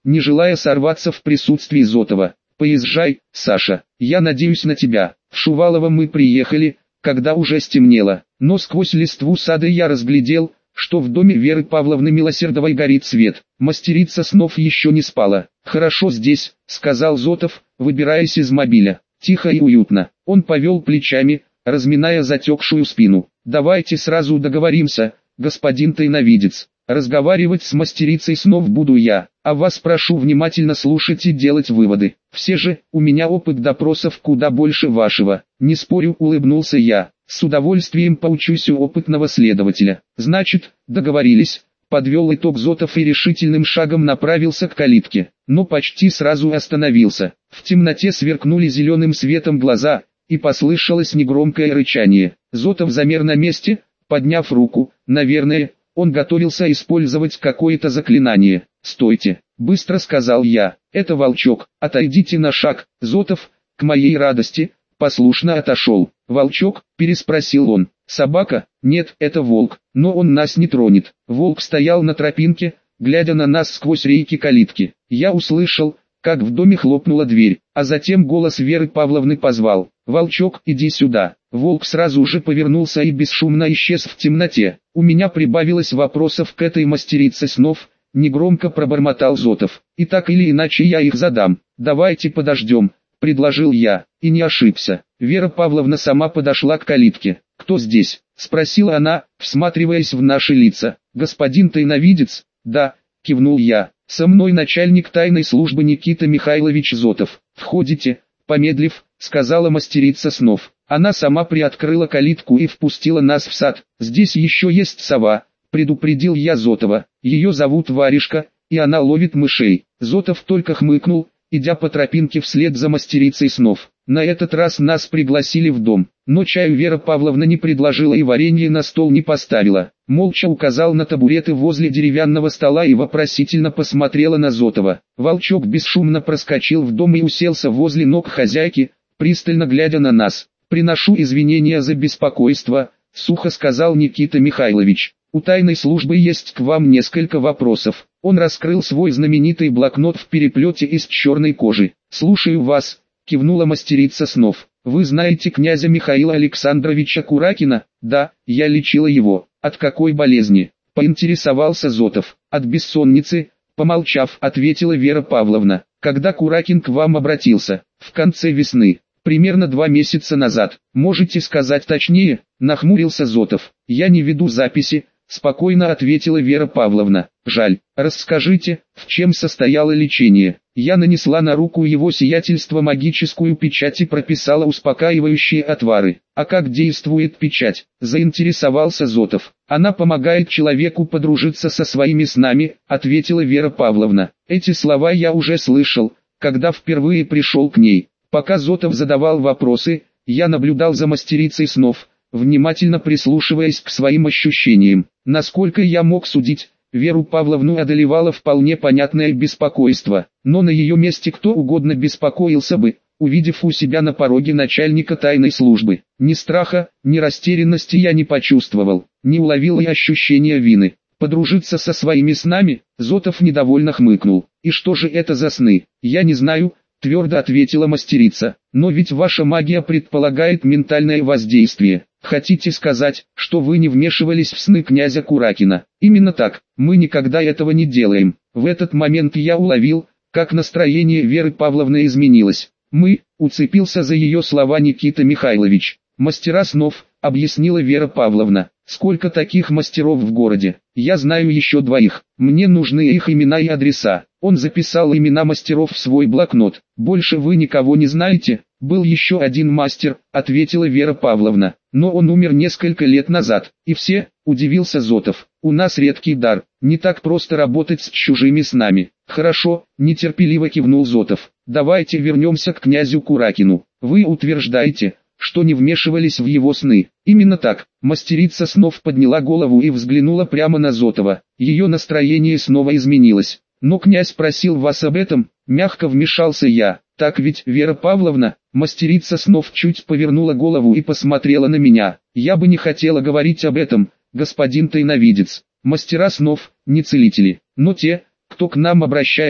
не желая сорваться в присутствии Зотова. «Поезжай, Саша, я надеюсь на тебя». В Шувалово мы приехали, когда уже стемнело, но сквозь листву сада я разглядел, что в доме Веры Павловны Милосердовой горит свет. Мастерица снов еще не спала. «Хорошо здесь», — сказал Зотов, выбираясь из мобиля. «Тихо и уютно». Он повел плечами, разминая затекшую спину. «Давайте сразу договоримся, господин тайновидец. Разговаривать с мастерицей снов буду я, а вас прошу внимательно слушать и делать выводы. Все же, у меня опыт допросов куда больше вашего». «Не спорю», — улыбнулся я. «С удовольствием поучусь у опытного следователя». «Значит, договорились». Подвел итог Зотов и решительным шагом направился к калитке, но почти сразу остановился. В темноте сверкнули зеленым светом глаза, и послышалось негромкое рычание. Зотов замер на месте, подняв руку. Наверное, он готовился использовать какое-то заклинание. «Стойте!» — быстро сказал я. «Это волчок, отойдите на шаг». Зотов, к моей радости, послушно отошел. «Волчок?» — переспросил он. «Собака? Нет, это волк, но он нас не тронет». Волк стоял на тропинке, глядя на нас сквозь рейки калитки. Я услышал, как в доме хлопнула дверь, а затем голос Веры Павловны позвал: «Волчок, иди сюда». Волк сразу же повернулся и бесшумно исчез в темноте. У меня прибавилось вопросов к этой мастерице снов, негромко пробормотал Зотов. «И так или иначе я их задам. Давайте подождем», — предложил я, и не ошибся. Вера Павловна сама подошла к калитке. «Кто здесь?» — спросила она, всматриваясь в наши лица. «Господин тайновидец?» «Да», — кивнул я. «Со мной начальник тайной службы Никита Михайлович Зотов». «Входите», — помедлив, сказала мастерица снов. Она сама приоткрыла калитку и впустила нас в сад. «Здесь еще есть сова», — предупредил я Зотова. «Ее зовут Варежка, и она ловит мышей». Зотов только хмыкнул, идя по тропинке вслед за мастерицей снов. На этот раз нас пригласили в дом, но чаю Вера Павловна не предложила и варенье на стол не поставила. Молча указал на табуреты возле деревянного стола и вопросительно посмотрела на Зотова. Волчок бесшумно проскочил в дом и уселся возле ног хозяйки, пристально глядя на нас. «Приношу извинения за беспокойство», — сухо сказал Никита Михайлович. «У тайной службы есть к вам несколько вопросов». Он раскрыл свой знаменитый блокнот в переплете из черной кожи. «Слушаю вас», — кивнула мастерица снов. «Вы знаете князя Михаила Александровича Куракина?» «Да, я лечила его». «От какой болезни?» — поинтересовался Зотов. «От бессонницы», — помолчав, ответила Вера Павловна. «Когда Куракин к вам обратился?» «В конце весны. Примерно два месяца назад. Можете сказать точнее?» — нахмурился Зотов. «Я не веду записи», — спокойно ответила Вера Павловна. «Жаль. Расскажите, в чем состояло лечение?» Я нанесла на руку его сиятельства магическую печать и прописала успокаивающие отвары. «А как действует печать?» — заинтересовался Зотов. «Она помогает человеку подружиться со своими снами», — ответила Вера Павловна. Эти слова я уже слышал, когда впервые пришел к ней. Пока Зотов задавал вопросы, я наблюдал за мастерицей снов, внимательно прислушиваясь к своим ощущениям. Насколько я мог судить, Веру Павловну одолевало вполне понятное беспокойство, но на ее месте кто угодно беспокоился бы, увидев у себя на пороге начальника тайной службы. Ни страха, ни растерянности я не почувствовал, не уловил и ощущения вины. «Подружиться со своими снами?» — Зотов недовольно хмыкнул. «И что же это за сны?» «Я не знаю», — твердо ответила мастерица. «Но ведь ваша магия предполагает ментальное воздействие. Хотите сказать, что вы не вмешивались в сны князя Куракина?» «Именно так, мы никогда этого не делаем». В этот момент я уловил, как настроение Веры Павловны изменилось. «Мы», — уцепился за ее слова Никита Михайлович. «Мастера снов», — объяснила Вера Павловна. «Сколько таких мастеров в городе? Я знаю еще двоих. Мне нужны их имена и адреса». Он записал имена мастеров в свой блокнот. «Больше вы никого не знаете?» «Был еще один мастер», — ответила Вера Павловна. «Но он умер несколько лет назад». «И все?» — удивился Зотов. «У нас редкий дар. Не так просто работать с чужими снами». «Хорошо», — нетерпеливо кивнул Зотов. «Давайте вернемся к князю Куракину. Вы утверждаете, что не вмешивались в его сны?» «Именно так». Мастерица снов подняла голову и взглянула прямо на Зотова. Ее настроение снова изменилось. «Но князь просил вас об этом», — мягко вмешался я. «Так ведь, Вера Павловна?» Мастерица снов чуть повернула голову и посмотрела на меня. «Я бы не хотела говорить об этом, господин тайновидец. Мастера снов, не целители, но те, кто к нам обращается,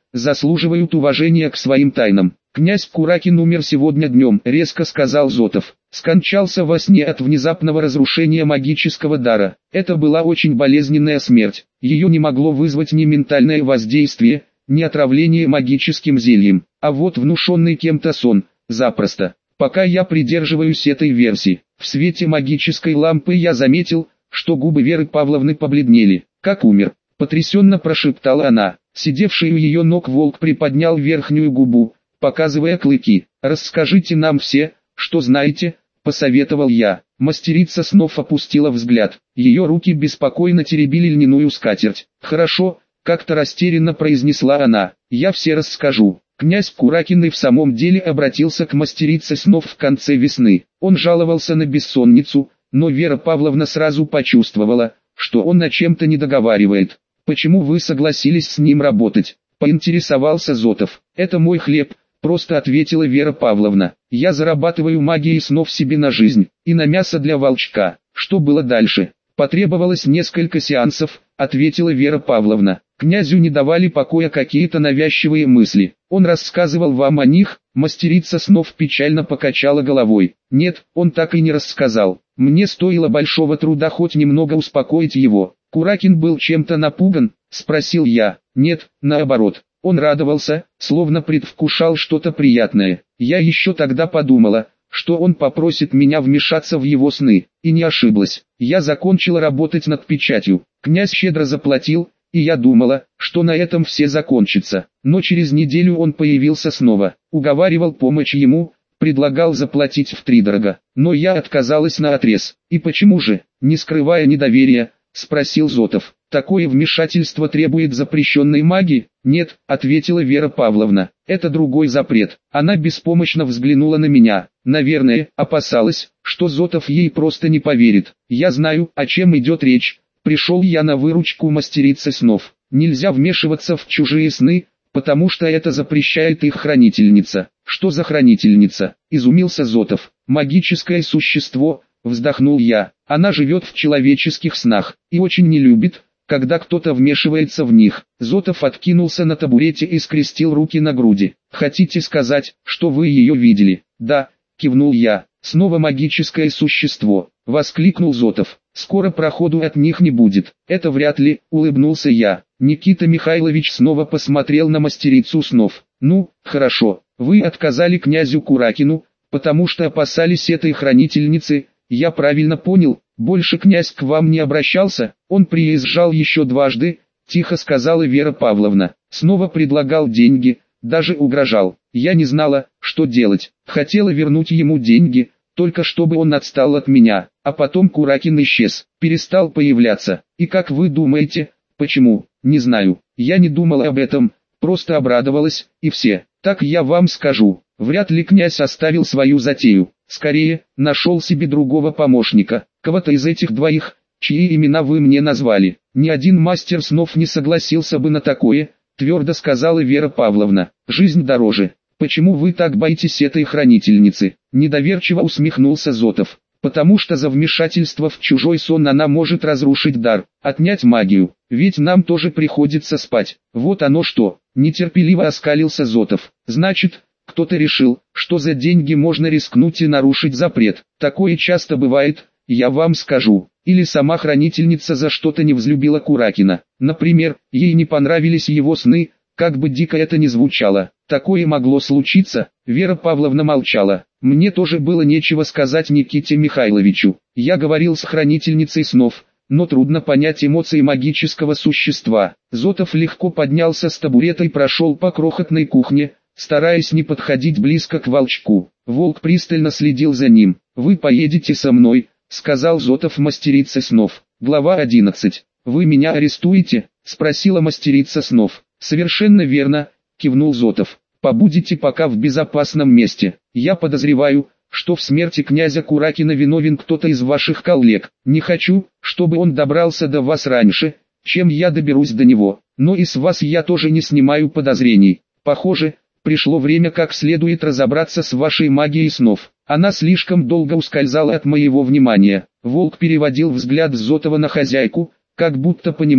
заслуживают уважения к своим тайнам. «Князь Куракин умер сегодня днем», — резко сказал Зотов. «Скончался во сне от внезапного разрушения магического дара. Это была очень болезненная смерть. Ее не могло вызвать ни ментальное воздействие, ни отравление магическим зельем, а вот внушенный кем-то сон, запросто. Пока я придерживаюсь этой версии. В свете магической лампы я заметил, что губы Веры Павловны побледнели. «Как умер?» — потрясенно прошептала она. Сидевший у ее ног волк приподнял верхнюю губу, показывая клыки. «Расскажите нам все, что знаете», — посоветовал я. Мастерица снов опустила взгляд. Ее руки беспокойно теребили льняную скатерть. «Хорошо», — как-то растерянно произнесла она. «Я все расскажу». Князь Куракин и в самом деле обратился к мастерице снов в конце весны. Он жаловался на бессонницу, но Вера Павловна сразу почувствовала, что он на чем-то не договаривает. «Почему вы согласились с ним работать?» — поинтересовался Зотов. «Это мой хлеб», — просто ответила Вера Павловна. «Я зарабатываю магией снов себе на жизнь, и на мясо для волчка». Что было дальше? «Потребовалось несколько сеансов», — ответила Вера Павловна. «Князю не давали покоя какие-то навязчивые мысли. Он рассказывал вам о них?» Мастерица снов печально покачала головой. «Нет, он так и не рассказал. Мне стоило большого труда хоть немного успокоить его». «Куракин был чем-то напуган?» — спросил я. «Нет, наоборот. Он радовался, словно предвкушал что-то приятное. Я еще тогда подумала, что он попросит меня вмешаться в его сны, и не ошиблась. Я закончила работать над печатью. Князь щедро заплатил, и я думала, что на этом все закончится. Но через неделю он появился снова, уговаривал помочь ему, предлагал заплатить втридорога. Но я отказалась наотрез. «И почему же?» — не скрывая недоверия, спросил Зотов. «Такое вмешательство требует запрещенной магии?» «Нет», — ответила Вера Павловна, — «это другой запрет». Она беспомощно взглянула на меня. Наверное, опасалась, что Зотов ей просто не поверит. «Я знаю, о чем идет речь». Пришел я на выручку мастерицы снов. Нельзя вмешиваться в чужие сны, потому что это запрещает их хранительница. «Что за хранительница?» — изумился Зотов. «Магическое существо», — вздохнул я. «Она живет в человеческих снах и очень не любит, когда кто-то вмешивается в них». Зотов откинулся на табурете и скрестил руки на груди. «Хотите сказать, что вы ее видели?» «Да», — кивнул я. «Снова магическое существо», — воскликнул Зотов. «Скоро проходу от них не будет». «Это вряд ли», — улыбнулся я. Никита Михайлович снова посмотрел на мастерицу снов. «Ну, хорошо, вы отказали князю Куракину, потому что опасались этой хранительницы. Я правильно понял, больше князь к вам не обращался?» «Он приезжал еще дважды», — тихо сказала Вера Павловна. «Снова предлагал деньги, даже угрожал. Я не знала, что делать. Хотела вернуть ему деньги, только чтобы он отстал от меня. А потом Куракин исчез, перестал появляться. И как вы думаете, почему? Не знаю. Я не думала об этом, просто обрадовалась, и все. Так я вам скажу, вряд ли князь оставил свою затею. Скорее, нашел себе другого помощника, кого-то из этих двоих, чьи имена вы мне назвали. Ни один мастер снов не согласился бы на такое», — твердо сказала Вера Павловна. «Жизнь дороже. Почему вы так боитесь этой хранительницы?» Недоверчиво усмехнулся Зотов. «Потому что за вмешательство в чужой сон она может разрушить дар, отнять магию. Ведь нам тоже приходится спать. Вот оно что». Нетерпеливо оскалился Зотов. «Значит, кто-то решил, что за деньги можно рискнуть и нарушить запрет. Такое часто бывает, я вам скажу. Или сама хранительница за что-то не взлюбила Куракина. Например, ей не понравились его сны, как бы дико это ни звучало. Такое могло случиться». Вера Павловна молчала. Мне тоже было нечего сказать Никите Михайловичу. Я говорил с хранительницей снов, но трудно понять эмоции магического существа. Зотов легко поднялся с табурета и прошел по крохотной кухне, стараясь не подходить близко к волчку. Волк пристально следил за ним. «Вы поедете со мной», — сказал Зотов мастерице снов. Глава одиннадцать. «Вы меня арестуете?» — спросила мастерица снов. «Совершенно верно», — кивнул Зотов. «Побудете пока в безопасном месте. Я подозреваю, что в смерти князя Куракина виновен кто-то из ваших коллег. Не хочу, чтобы он добрался до вас раньше, чем я доберусь до него. Но и с вас я тоже не снимаю подозрений. Похоже, пришло время как следует разобраться с вашей магией снов. Она слишком долго ускользала от моего внимания». Волк переводил взгляд с Зотова на хозяйку, как будто понимал,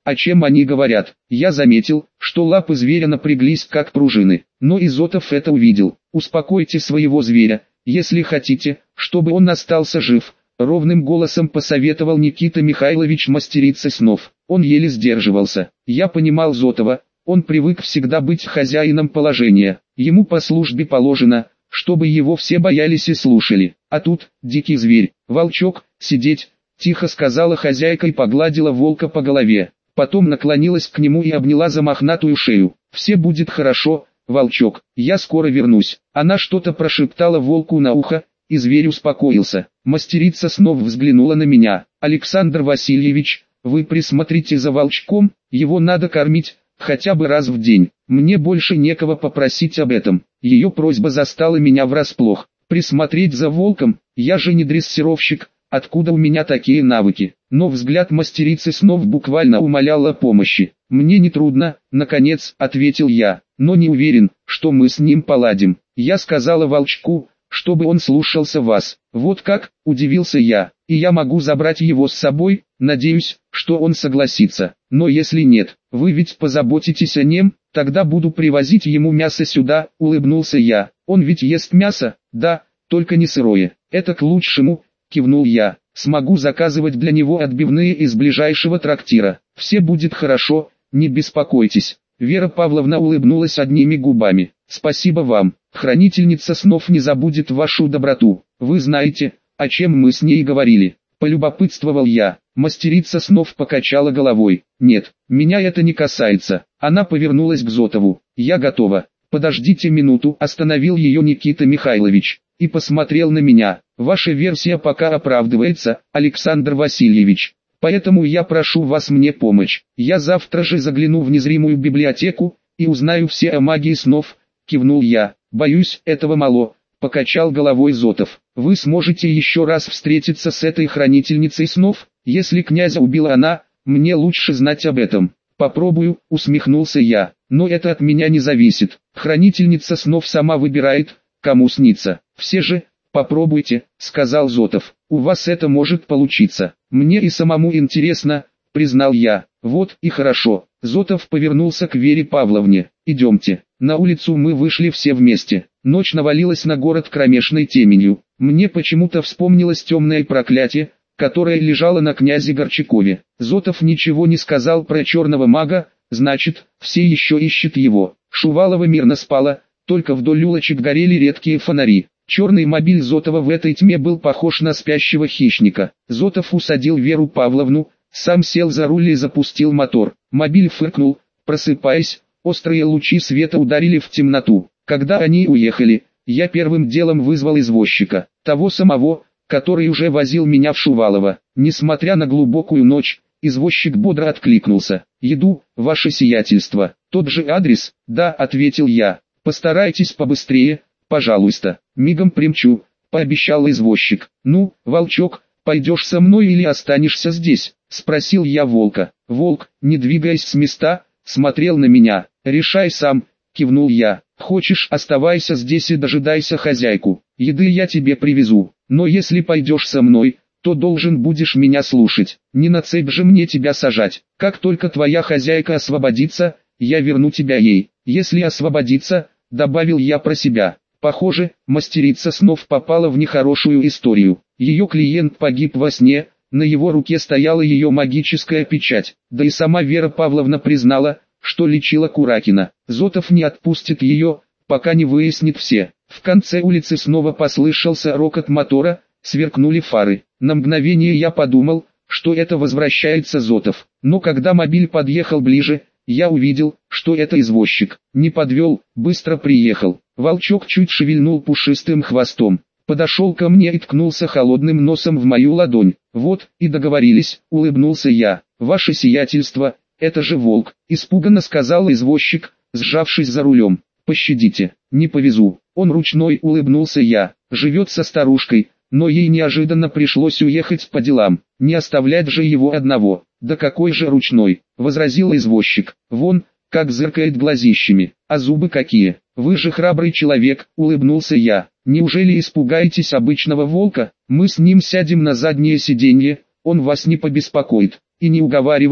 о чем они говорят. Я заметил, что лапы зверя напряглись как пружины, но Изотов это увидел. Успокойте своего зверя, если хотите, чтобы он остался жив. Ровным голосом посоветовал Никита Михайлович мастерице снов. Он еле сдерживался. Я понимал Зотова, он привык всегда быть хозяином положения. Ему по службе положено, чтобы его все боялись и слушали. А тут, дикий зверь, волчок, сидеть, тихо сказала хозяйка и погладила волка по голове. Потом наклонилась к нему и обняла за мохнатую шею. «Все будет хорошо, волчок, я скоро вернусь». Она что-то прошептала волку на ухо, и зверь успокоился. Мастерица снова взглянула на меня. «Александр Васильевич, вы присмотрите за волчком, его надо кормить, хотя бы раз в день. Мне больше некого попросить об этом». Ее просьба застала меня врасплох. Присмотреть за волком, я же не дрессировщик, откуда у меня такие навыки? Но взгляд мастерицы снов буквально умолял о помощи. «Мне не трудно», наконец, ответил я, но не уверен, что мы с ним поладим. Я сказала волчку, чтобы он слушался вас. «Вот как?» – удивился я. «И я могу забрать его с собой, надеюсь, что он согласится. Но если нет, вы ведь позаботитесь о нем, тогда буду привозить ему мясо сюда», – улыбнулся я. «Он ведь ест мясо?» «Да, только не сырое». «Это к лучшему», – кивнул я. «Смогу заказывать для него отбивные из ближайшего трактира. Все будет хорошо, не беспокойтесь». Вера Павловна улыбнулась одними губами. «Спасибо вам. Хранительница снов не забудет вашу доброту. Вы знаете, о чем мы с ней говорили?» Полюбопытствовал я. Мастерица снов покачала головой. «Нет, меня это не касается». Она повернулась к Зотову. «Я готова». «Подождите минуту», остановил ее Никита Михайлович. И посмотрел на меня. «Ваша версия пока оправдывается, Александр Васильевич. Поэтому я прошу вас мне помочь. Я завтра же загляну в незримую библиотеку и узнаю все о магии снов», кивнул я. «Боюсь, этого мало», покачал головой Зотов. «Вы сможете еще раз встретиться с этой хранительницей снов? Если князя убила она, мне лучше знать об этом». «Попробую», усмехнулся я, «но это от меня не зависит. Хранительница снов сама выбирает, кому снится. Все же, попробуйте», сказал Зотов. «У вас это может получиться. Мне и самому интересно», признал я. «Вот и хорошо». Зотов повернулся к Вере Павловне. «Идемте». На улицу мы вышли все вместе. Ночь навалилась на город кромешной теменью. Мне почему-то вспомнилось темное проклятие, которое лежало на князе Горчакове. Зотов ничего не сказал про черного мага, значит, все еще ищут его. Шувалова мирно спала, только вдоль улочек горели редкие фонари. Черный мобиль Зотова в этой тьме был похож на спящего хищника. Зотов усадил Веру Павловну, сам сел за руль и запустил мотор. Мобиль фыркнул, просыпаясь, острые лучи света ударили в темноту. Когда они уехали, я первым делом вызвал извозчика, того самого, который уже возил меня в Шувалово. Несмотря на глубокую ночь, извозчик бодро откликнулся. «Еду, ваше сиятельство». «Тот же адрес?» «Да», ответил я. «Постарайтесь побыстрее, пожалуйста». «Мигом примчу», пообещал извозчик. «Ну, волчок, пойдешь со мной или останешься здесь?» спросил я волка. Волк, не двигаясь с места, смотрел на меня. «Решай сам», кивнул я. «Хочешь, оставайся здесь и дожидайся хозяйку. Еды я тебе привезу. Но если пойдешь со мной, то должен будешь меня слушать. Не на цепь же мне тебя сажать. Как только твоя хозяйка освободится, я верну тебя ей. Если освободится», добавил я про себя. Похоже, мастерица снов попала в нехорошую историю. Ее клиент погиб во сне, на его руке стояла ее магическая печать. Да и сама Вера Павловна признала, что лечила Куракина. Зотов не отпустит ее, пока не выяснит все. В конце улицы снова послышался рокот мотора, сверкнули фары. На мгновение я подумал, что это возвращается Зотов. Но когда мобиль подъехал ближе, я увидел, что это извозчик. Не подвел, быстро приехал. Волчок чуть шевельнул пушистым хвостом. Подошел ко мне и ткнулся холодным носом в мою ладонь. «Вот, и договорились», улыбнулся я. «Ваше сиятельство, это же волк», испуганно сказал извозчик, сжавшись за рулем. «Пощадите, не повезу». «Он ручной», улыбнулся я. «Живет со старушкой, но ей неожиданно пришлось уехать по делам. Не оставлять же его одного». «Да какой же ручной», возразил извозчик. «Вон, как зыркает глазищами, а зубы какие». «Вы же храбрый человек», улыбнулся я. «Неужели испугаетесь обычного волка? Мы с ним сядем на заднее сиденье, он вас не побеспокоит. И не уговаривайте,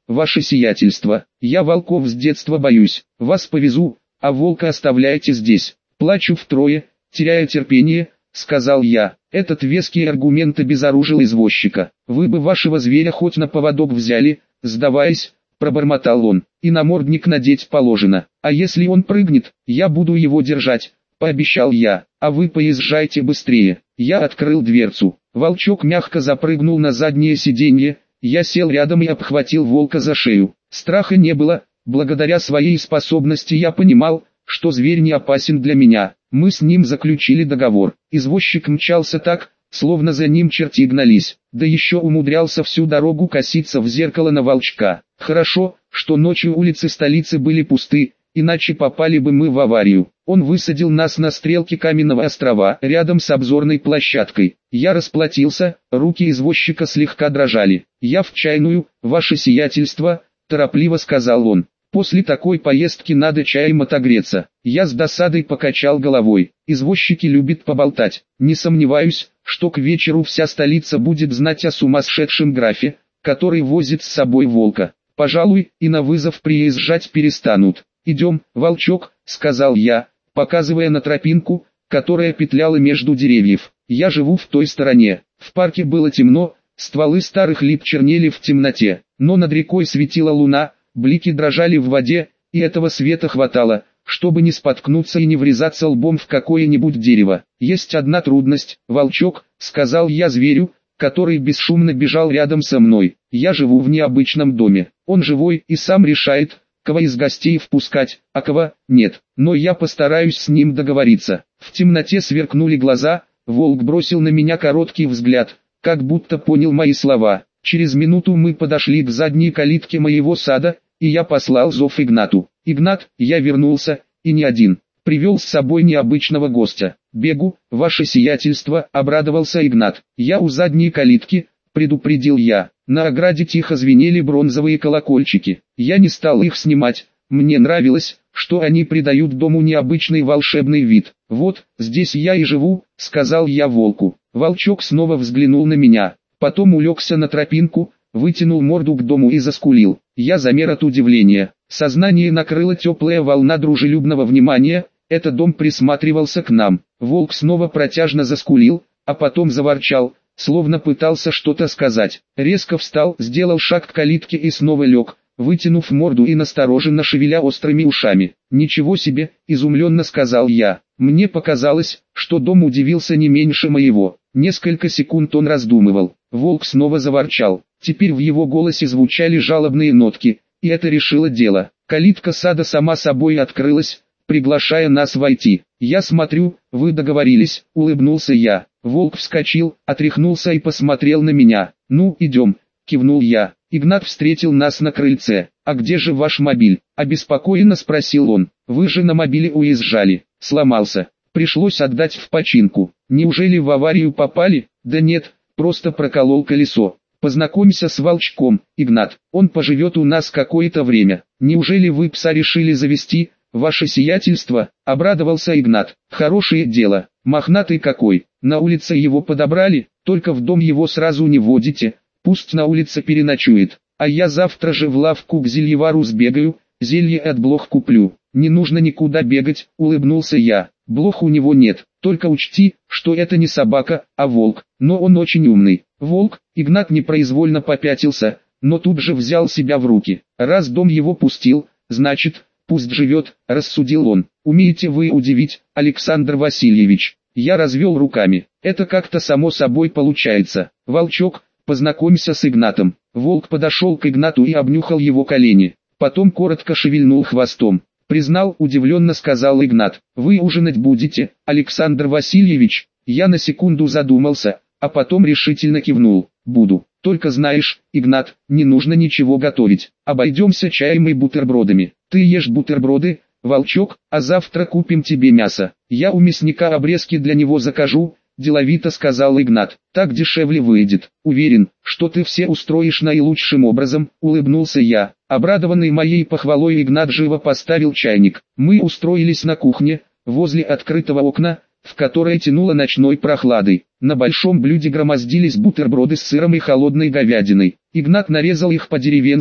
ваше сиятельство, я волков с детства боюсь, вас повезу, а волка оставляйте здесь. Плачу втрое, теряя терпение, сказал я. Этот веский аргумент обезоружил извозчика. Вы бы вашего зверя хоть на поводок взяли, сдаваясь, пробормотал он, и намордник надеть положено. А если он прыгнет, я буду его держать, пообещал я, а вы поезжайте быстрее. Я открыл дверцу. Волчок мягко запрыгнул на заднее сиденье, я сел рядом и обхватил волка за шею. Страха не было, благодаря своей способности я понимал, что зверь не опасен для меня. Мы с ним заключили договор. Извозчик мчался так, словно за ним черти гнались, да еще умудрялся всю дорогу коситься в зеркало на волчка. Хорошо, что ночью улицы столицы были пусты, иначе попали бы мы в аварию. Он высадил нас на стрелке Каменного острова, рядом с обзорной площадкой. Я расплатился, руки извозчика слегка дрожали. «Я в чайную, ваше сиятельство», – торопливо сказал он. «После такой поездки надо чаем отогреться». Я с досадой покачал головой. Извозчики любят поболтать. Не сомневаюсь, что к вечеру вся столица будет знать о сумасшедшем графе, который возит с собой волка. Пожалуй, и на вызов приезжать перестанут. «Идем, волчок», — сказал я, показывая на тропинку, которая петляла между деревьев. «Я живу в той стороне». В парке было темно, стволы старых лип чернели в темноте, но над рекой светила луна, блики дрожали в воде, и этого света хватало, чтобы не споткнуться и не врезаться лбом в какое-нибудь дерево. «Есть одна трудность, волчок», — сказал я зверю, который бесшумно бежал рядом со мной. «Я живу в необычном доме. Он живой и сам решает, кого из гостей впускать, а кого нет. Но я постараюсь с ним договориться». В темноте сверкнули глаза, волк бросил на меня короткий взгляд, как будто понял мои слова. Через минуту мы подошли к задней калитке моего сада, и я послал зов Игнату. «Игнат, я вернулся, и не один. Привел с собой необычного гостя». «Бегу, ваше сиятельство», — обрадовался Игнат. «Я у задней калитки», — предупредил я. На ограде тихо звенели бронзовые колокольчики. Я не стал их снимать, мне нравилось, что они придают дому необычный волшебный вид. «Вот, здесь я и живу», — сказал я волку. Волчок снова взглянул на меня, потом улегся на тропинку, вытянул морду к дому и заскулил. Я замер от удивления. Сознание накрыла теплая волна дружелюбного внимания, этот дом присматривался к нам. Волк снова протяжно заскулил, а потом заворчал, словно пытался что-то сказать. Резко встал, сделал шаг к калитке и снова лег, вытянув морду и настороженно шевеля острыми ушами. «Ничего себе», — изумленно сказал я. Мне показалось, что дом удивился не меньше моего. Несколько секунд он раздумывал. Волк снова заворчал. Теперь в его голосе звучали жалобные нотки, и это решило дело. Калитка сада сама собой открылась, приглашая нас войти. «Я смотрю, вы договорились», — улыбнулся я. Волк вскочил, отряхнулся и посмотрел на меня. «Ну, идем», — кивнул я. Игнат встретил нас на крыльце. «А где же ваш мобиль?» — обеспокоенно спросил он. «Вы же на мобиле уезжали». «Сломался. Пришлось отдать в починку». «Неужели в аварию попали?» «Да нет, просто проколол колесо». «Познакомься с волчком, Игнат. Он поживет у нас какое-то время». «Неужели вы пса решили завести, ваше сиятельство?» — обрадовался Игнат. «Хорошее дело. Мохнатый какой. На улице его подобрали, только в дом его сразу не водите. Пусть на улице переночует. А я завтра же в лавку к зельевару сбегаю, зелье от блох куплю». «Не нужно никуда бегать», — улыбнулся я. «Блох у него нет, только учти, что это не собака, а волк, но он очень умный». «Волк?» — Игнат непроизвольно попятился, но тут же взял себя в руки. «Раз дом его пустил, значит, пусть живет», — рассудил он. «Умеете вы удивить, Александр Васильевич». Я развел руками. «Это как-то само собой получается. Волчок, познакомься с Игнатом». Волк подошел к Игнату и обнюхал его колени. Потом коротко шевельнул хвостом. «Признал», — удивленно сказал Игнат. «Вы ужинать будете, Александр Васильевич?» Я на секунду задумался, а потом решительно кивнул. «Буду. Только знаешь, Игнат, не нужно ничего готовить. Обойдемся чаем и бутербродами. Ты ешь бутерброды, волчок, а завтра купим тебе мясо. Я у мясника обрезки для него закажу», — деловито сказал Игнат. «Так дешевле выйдет. Уверен, что ты все устроишь наилучшим образом», — улыбнулся я. Обрадованный моей похвалой, Игнат живо поставил чайник. Мы устроились на кухне, возле открытого окна, в которое тянуло ночной прохладой. На большом блюде громоздились бутерброды с сыром и холодной говядиной. Игнат нарезал их по-деревенски,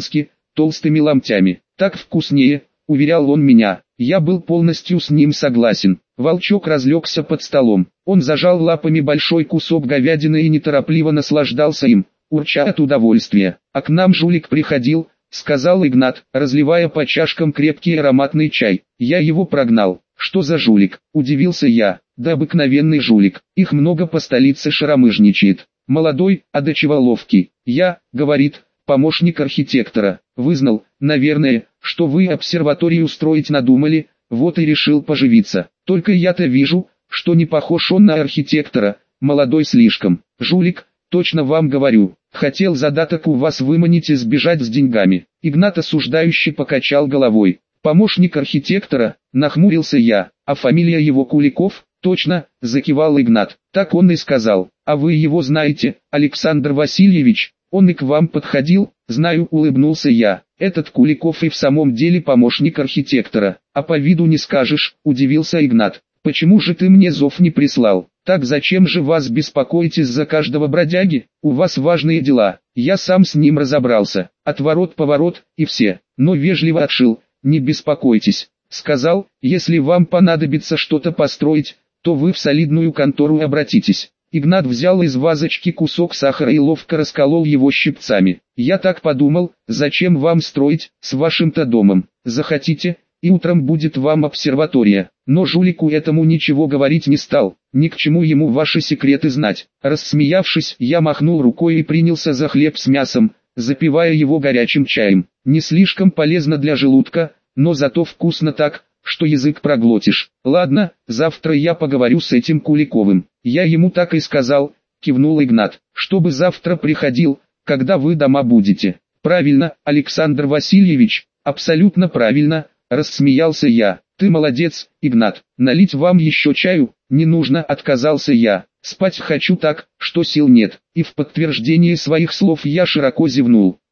толстыми ломтями. Так вкуснее, уверял он меня. Я был полностью с ним согласен. Волчок разлегся под столом. Он зажал лапами большой кусок говядины и неторопливо наслаждался им, урча от удовольствия. А к нам жулик приходил, сказал Игнат, разливая по чашкам крепкий ароматный чай. Я его прогнал. Что за жулик? Удивился я. Да обыкновенный жулик. Их много по столице шаромыжничает. Молодой, а до чего ловкий. Я, говорит, помощник архитектора. Вызнал, наверное, что вы обсерваторию строить надумали, вот и решил поживиться. Только я-то вижу, что не похож он на архитектора, молодой слишком. Жулик, точно вам говорю, хотел задаток у вас выманить и сбежать с деньгами. Игнат осуждающе покачал головой. Помощник архитектора, нахмурился я, а фамилия его Куликов? Точно, закивал Игнат. Так он и сказал. А вы его знаете, Александр Васильевич? Он и к вам подходил? Знаю, улыбнулся я. Этот Куликов и в самом деле помощник архитектора. А по виду не скажешь, удивился Игнат. Почему же ты мне зов не прислал? Так зачем же вас беспокоить из-за каждого бродяги? У вас важные дела. Я сам с ним разобрался. Отворот-поворот, и все. Но вежливо отшил. Не беспокойтесь. Сказал, если вам понадобится что-то построить, то вы в солидную контору обратитесь. Игнат взял из вазочки кусок сахара и ловко расколол его щипцами. Я так подумал, зачем вам строить, с вашим-то домом. Захотите, и утром будет вам обсерватория. Но жулику этому ничего говорить не стал, ни к чему ему ваши секреты знать. Рассмеявшись, я махнул рукой и принялся за хлеб с мясом, запивая его горячим чаем. Не слишком полезно для желудка, но зато вкусно так, что язык проглотишь. Ладно, завтра я поговорю с этим Куликовым. Я ему так и сказал, кивнул Игнат, чтобы завтра приходил, когда вы дома будете. Правильно, Александр Васильевич, абсолютно правильно, рассмеялся я. Ты молодец, Игнат. Налить вам еще чаю? Не нужно, отказался я. Спать хочу так, что сил нет. И в подтверждение своих слов я широко зевнул.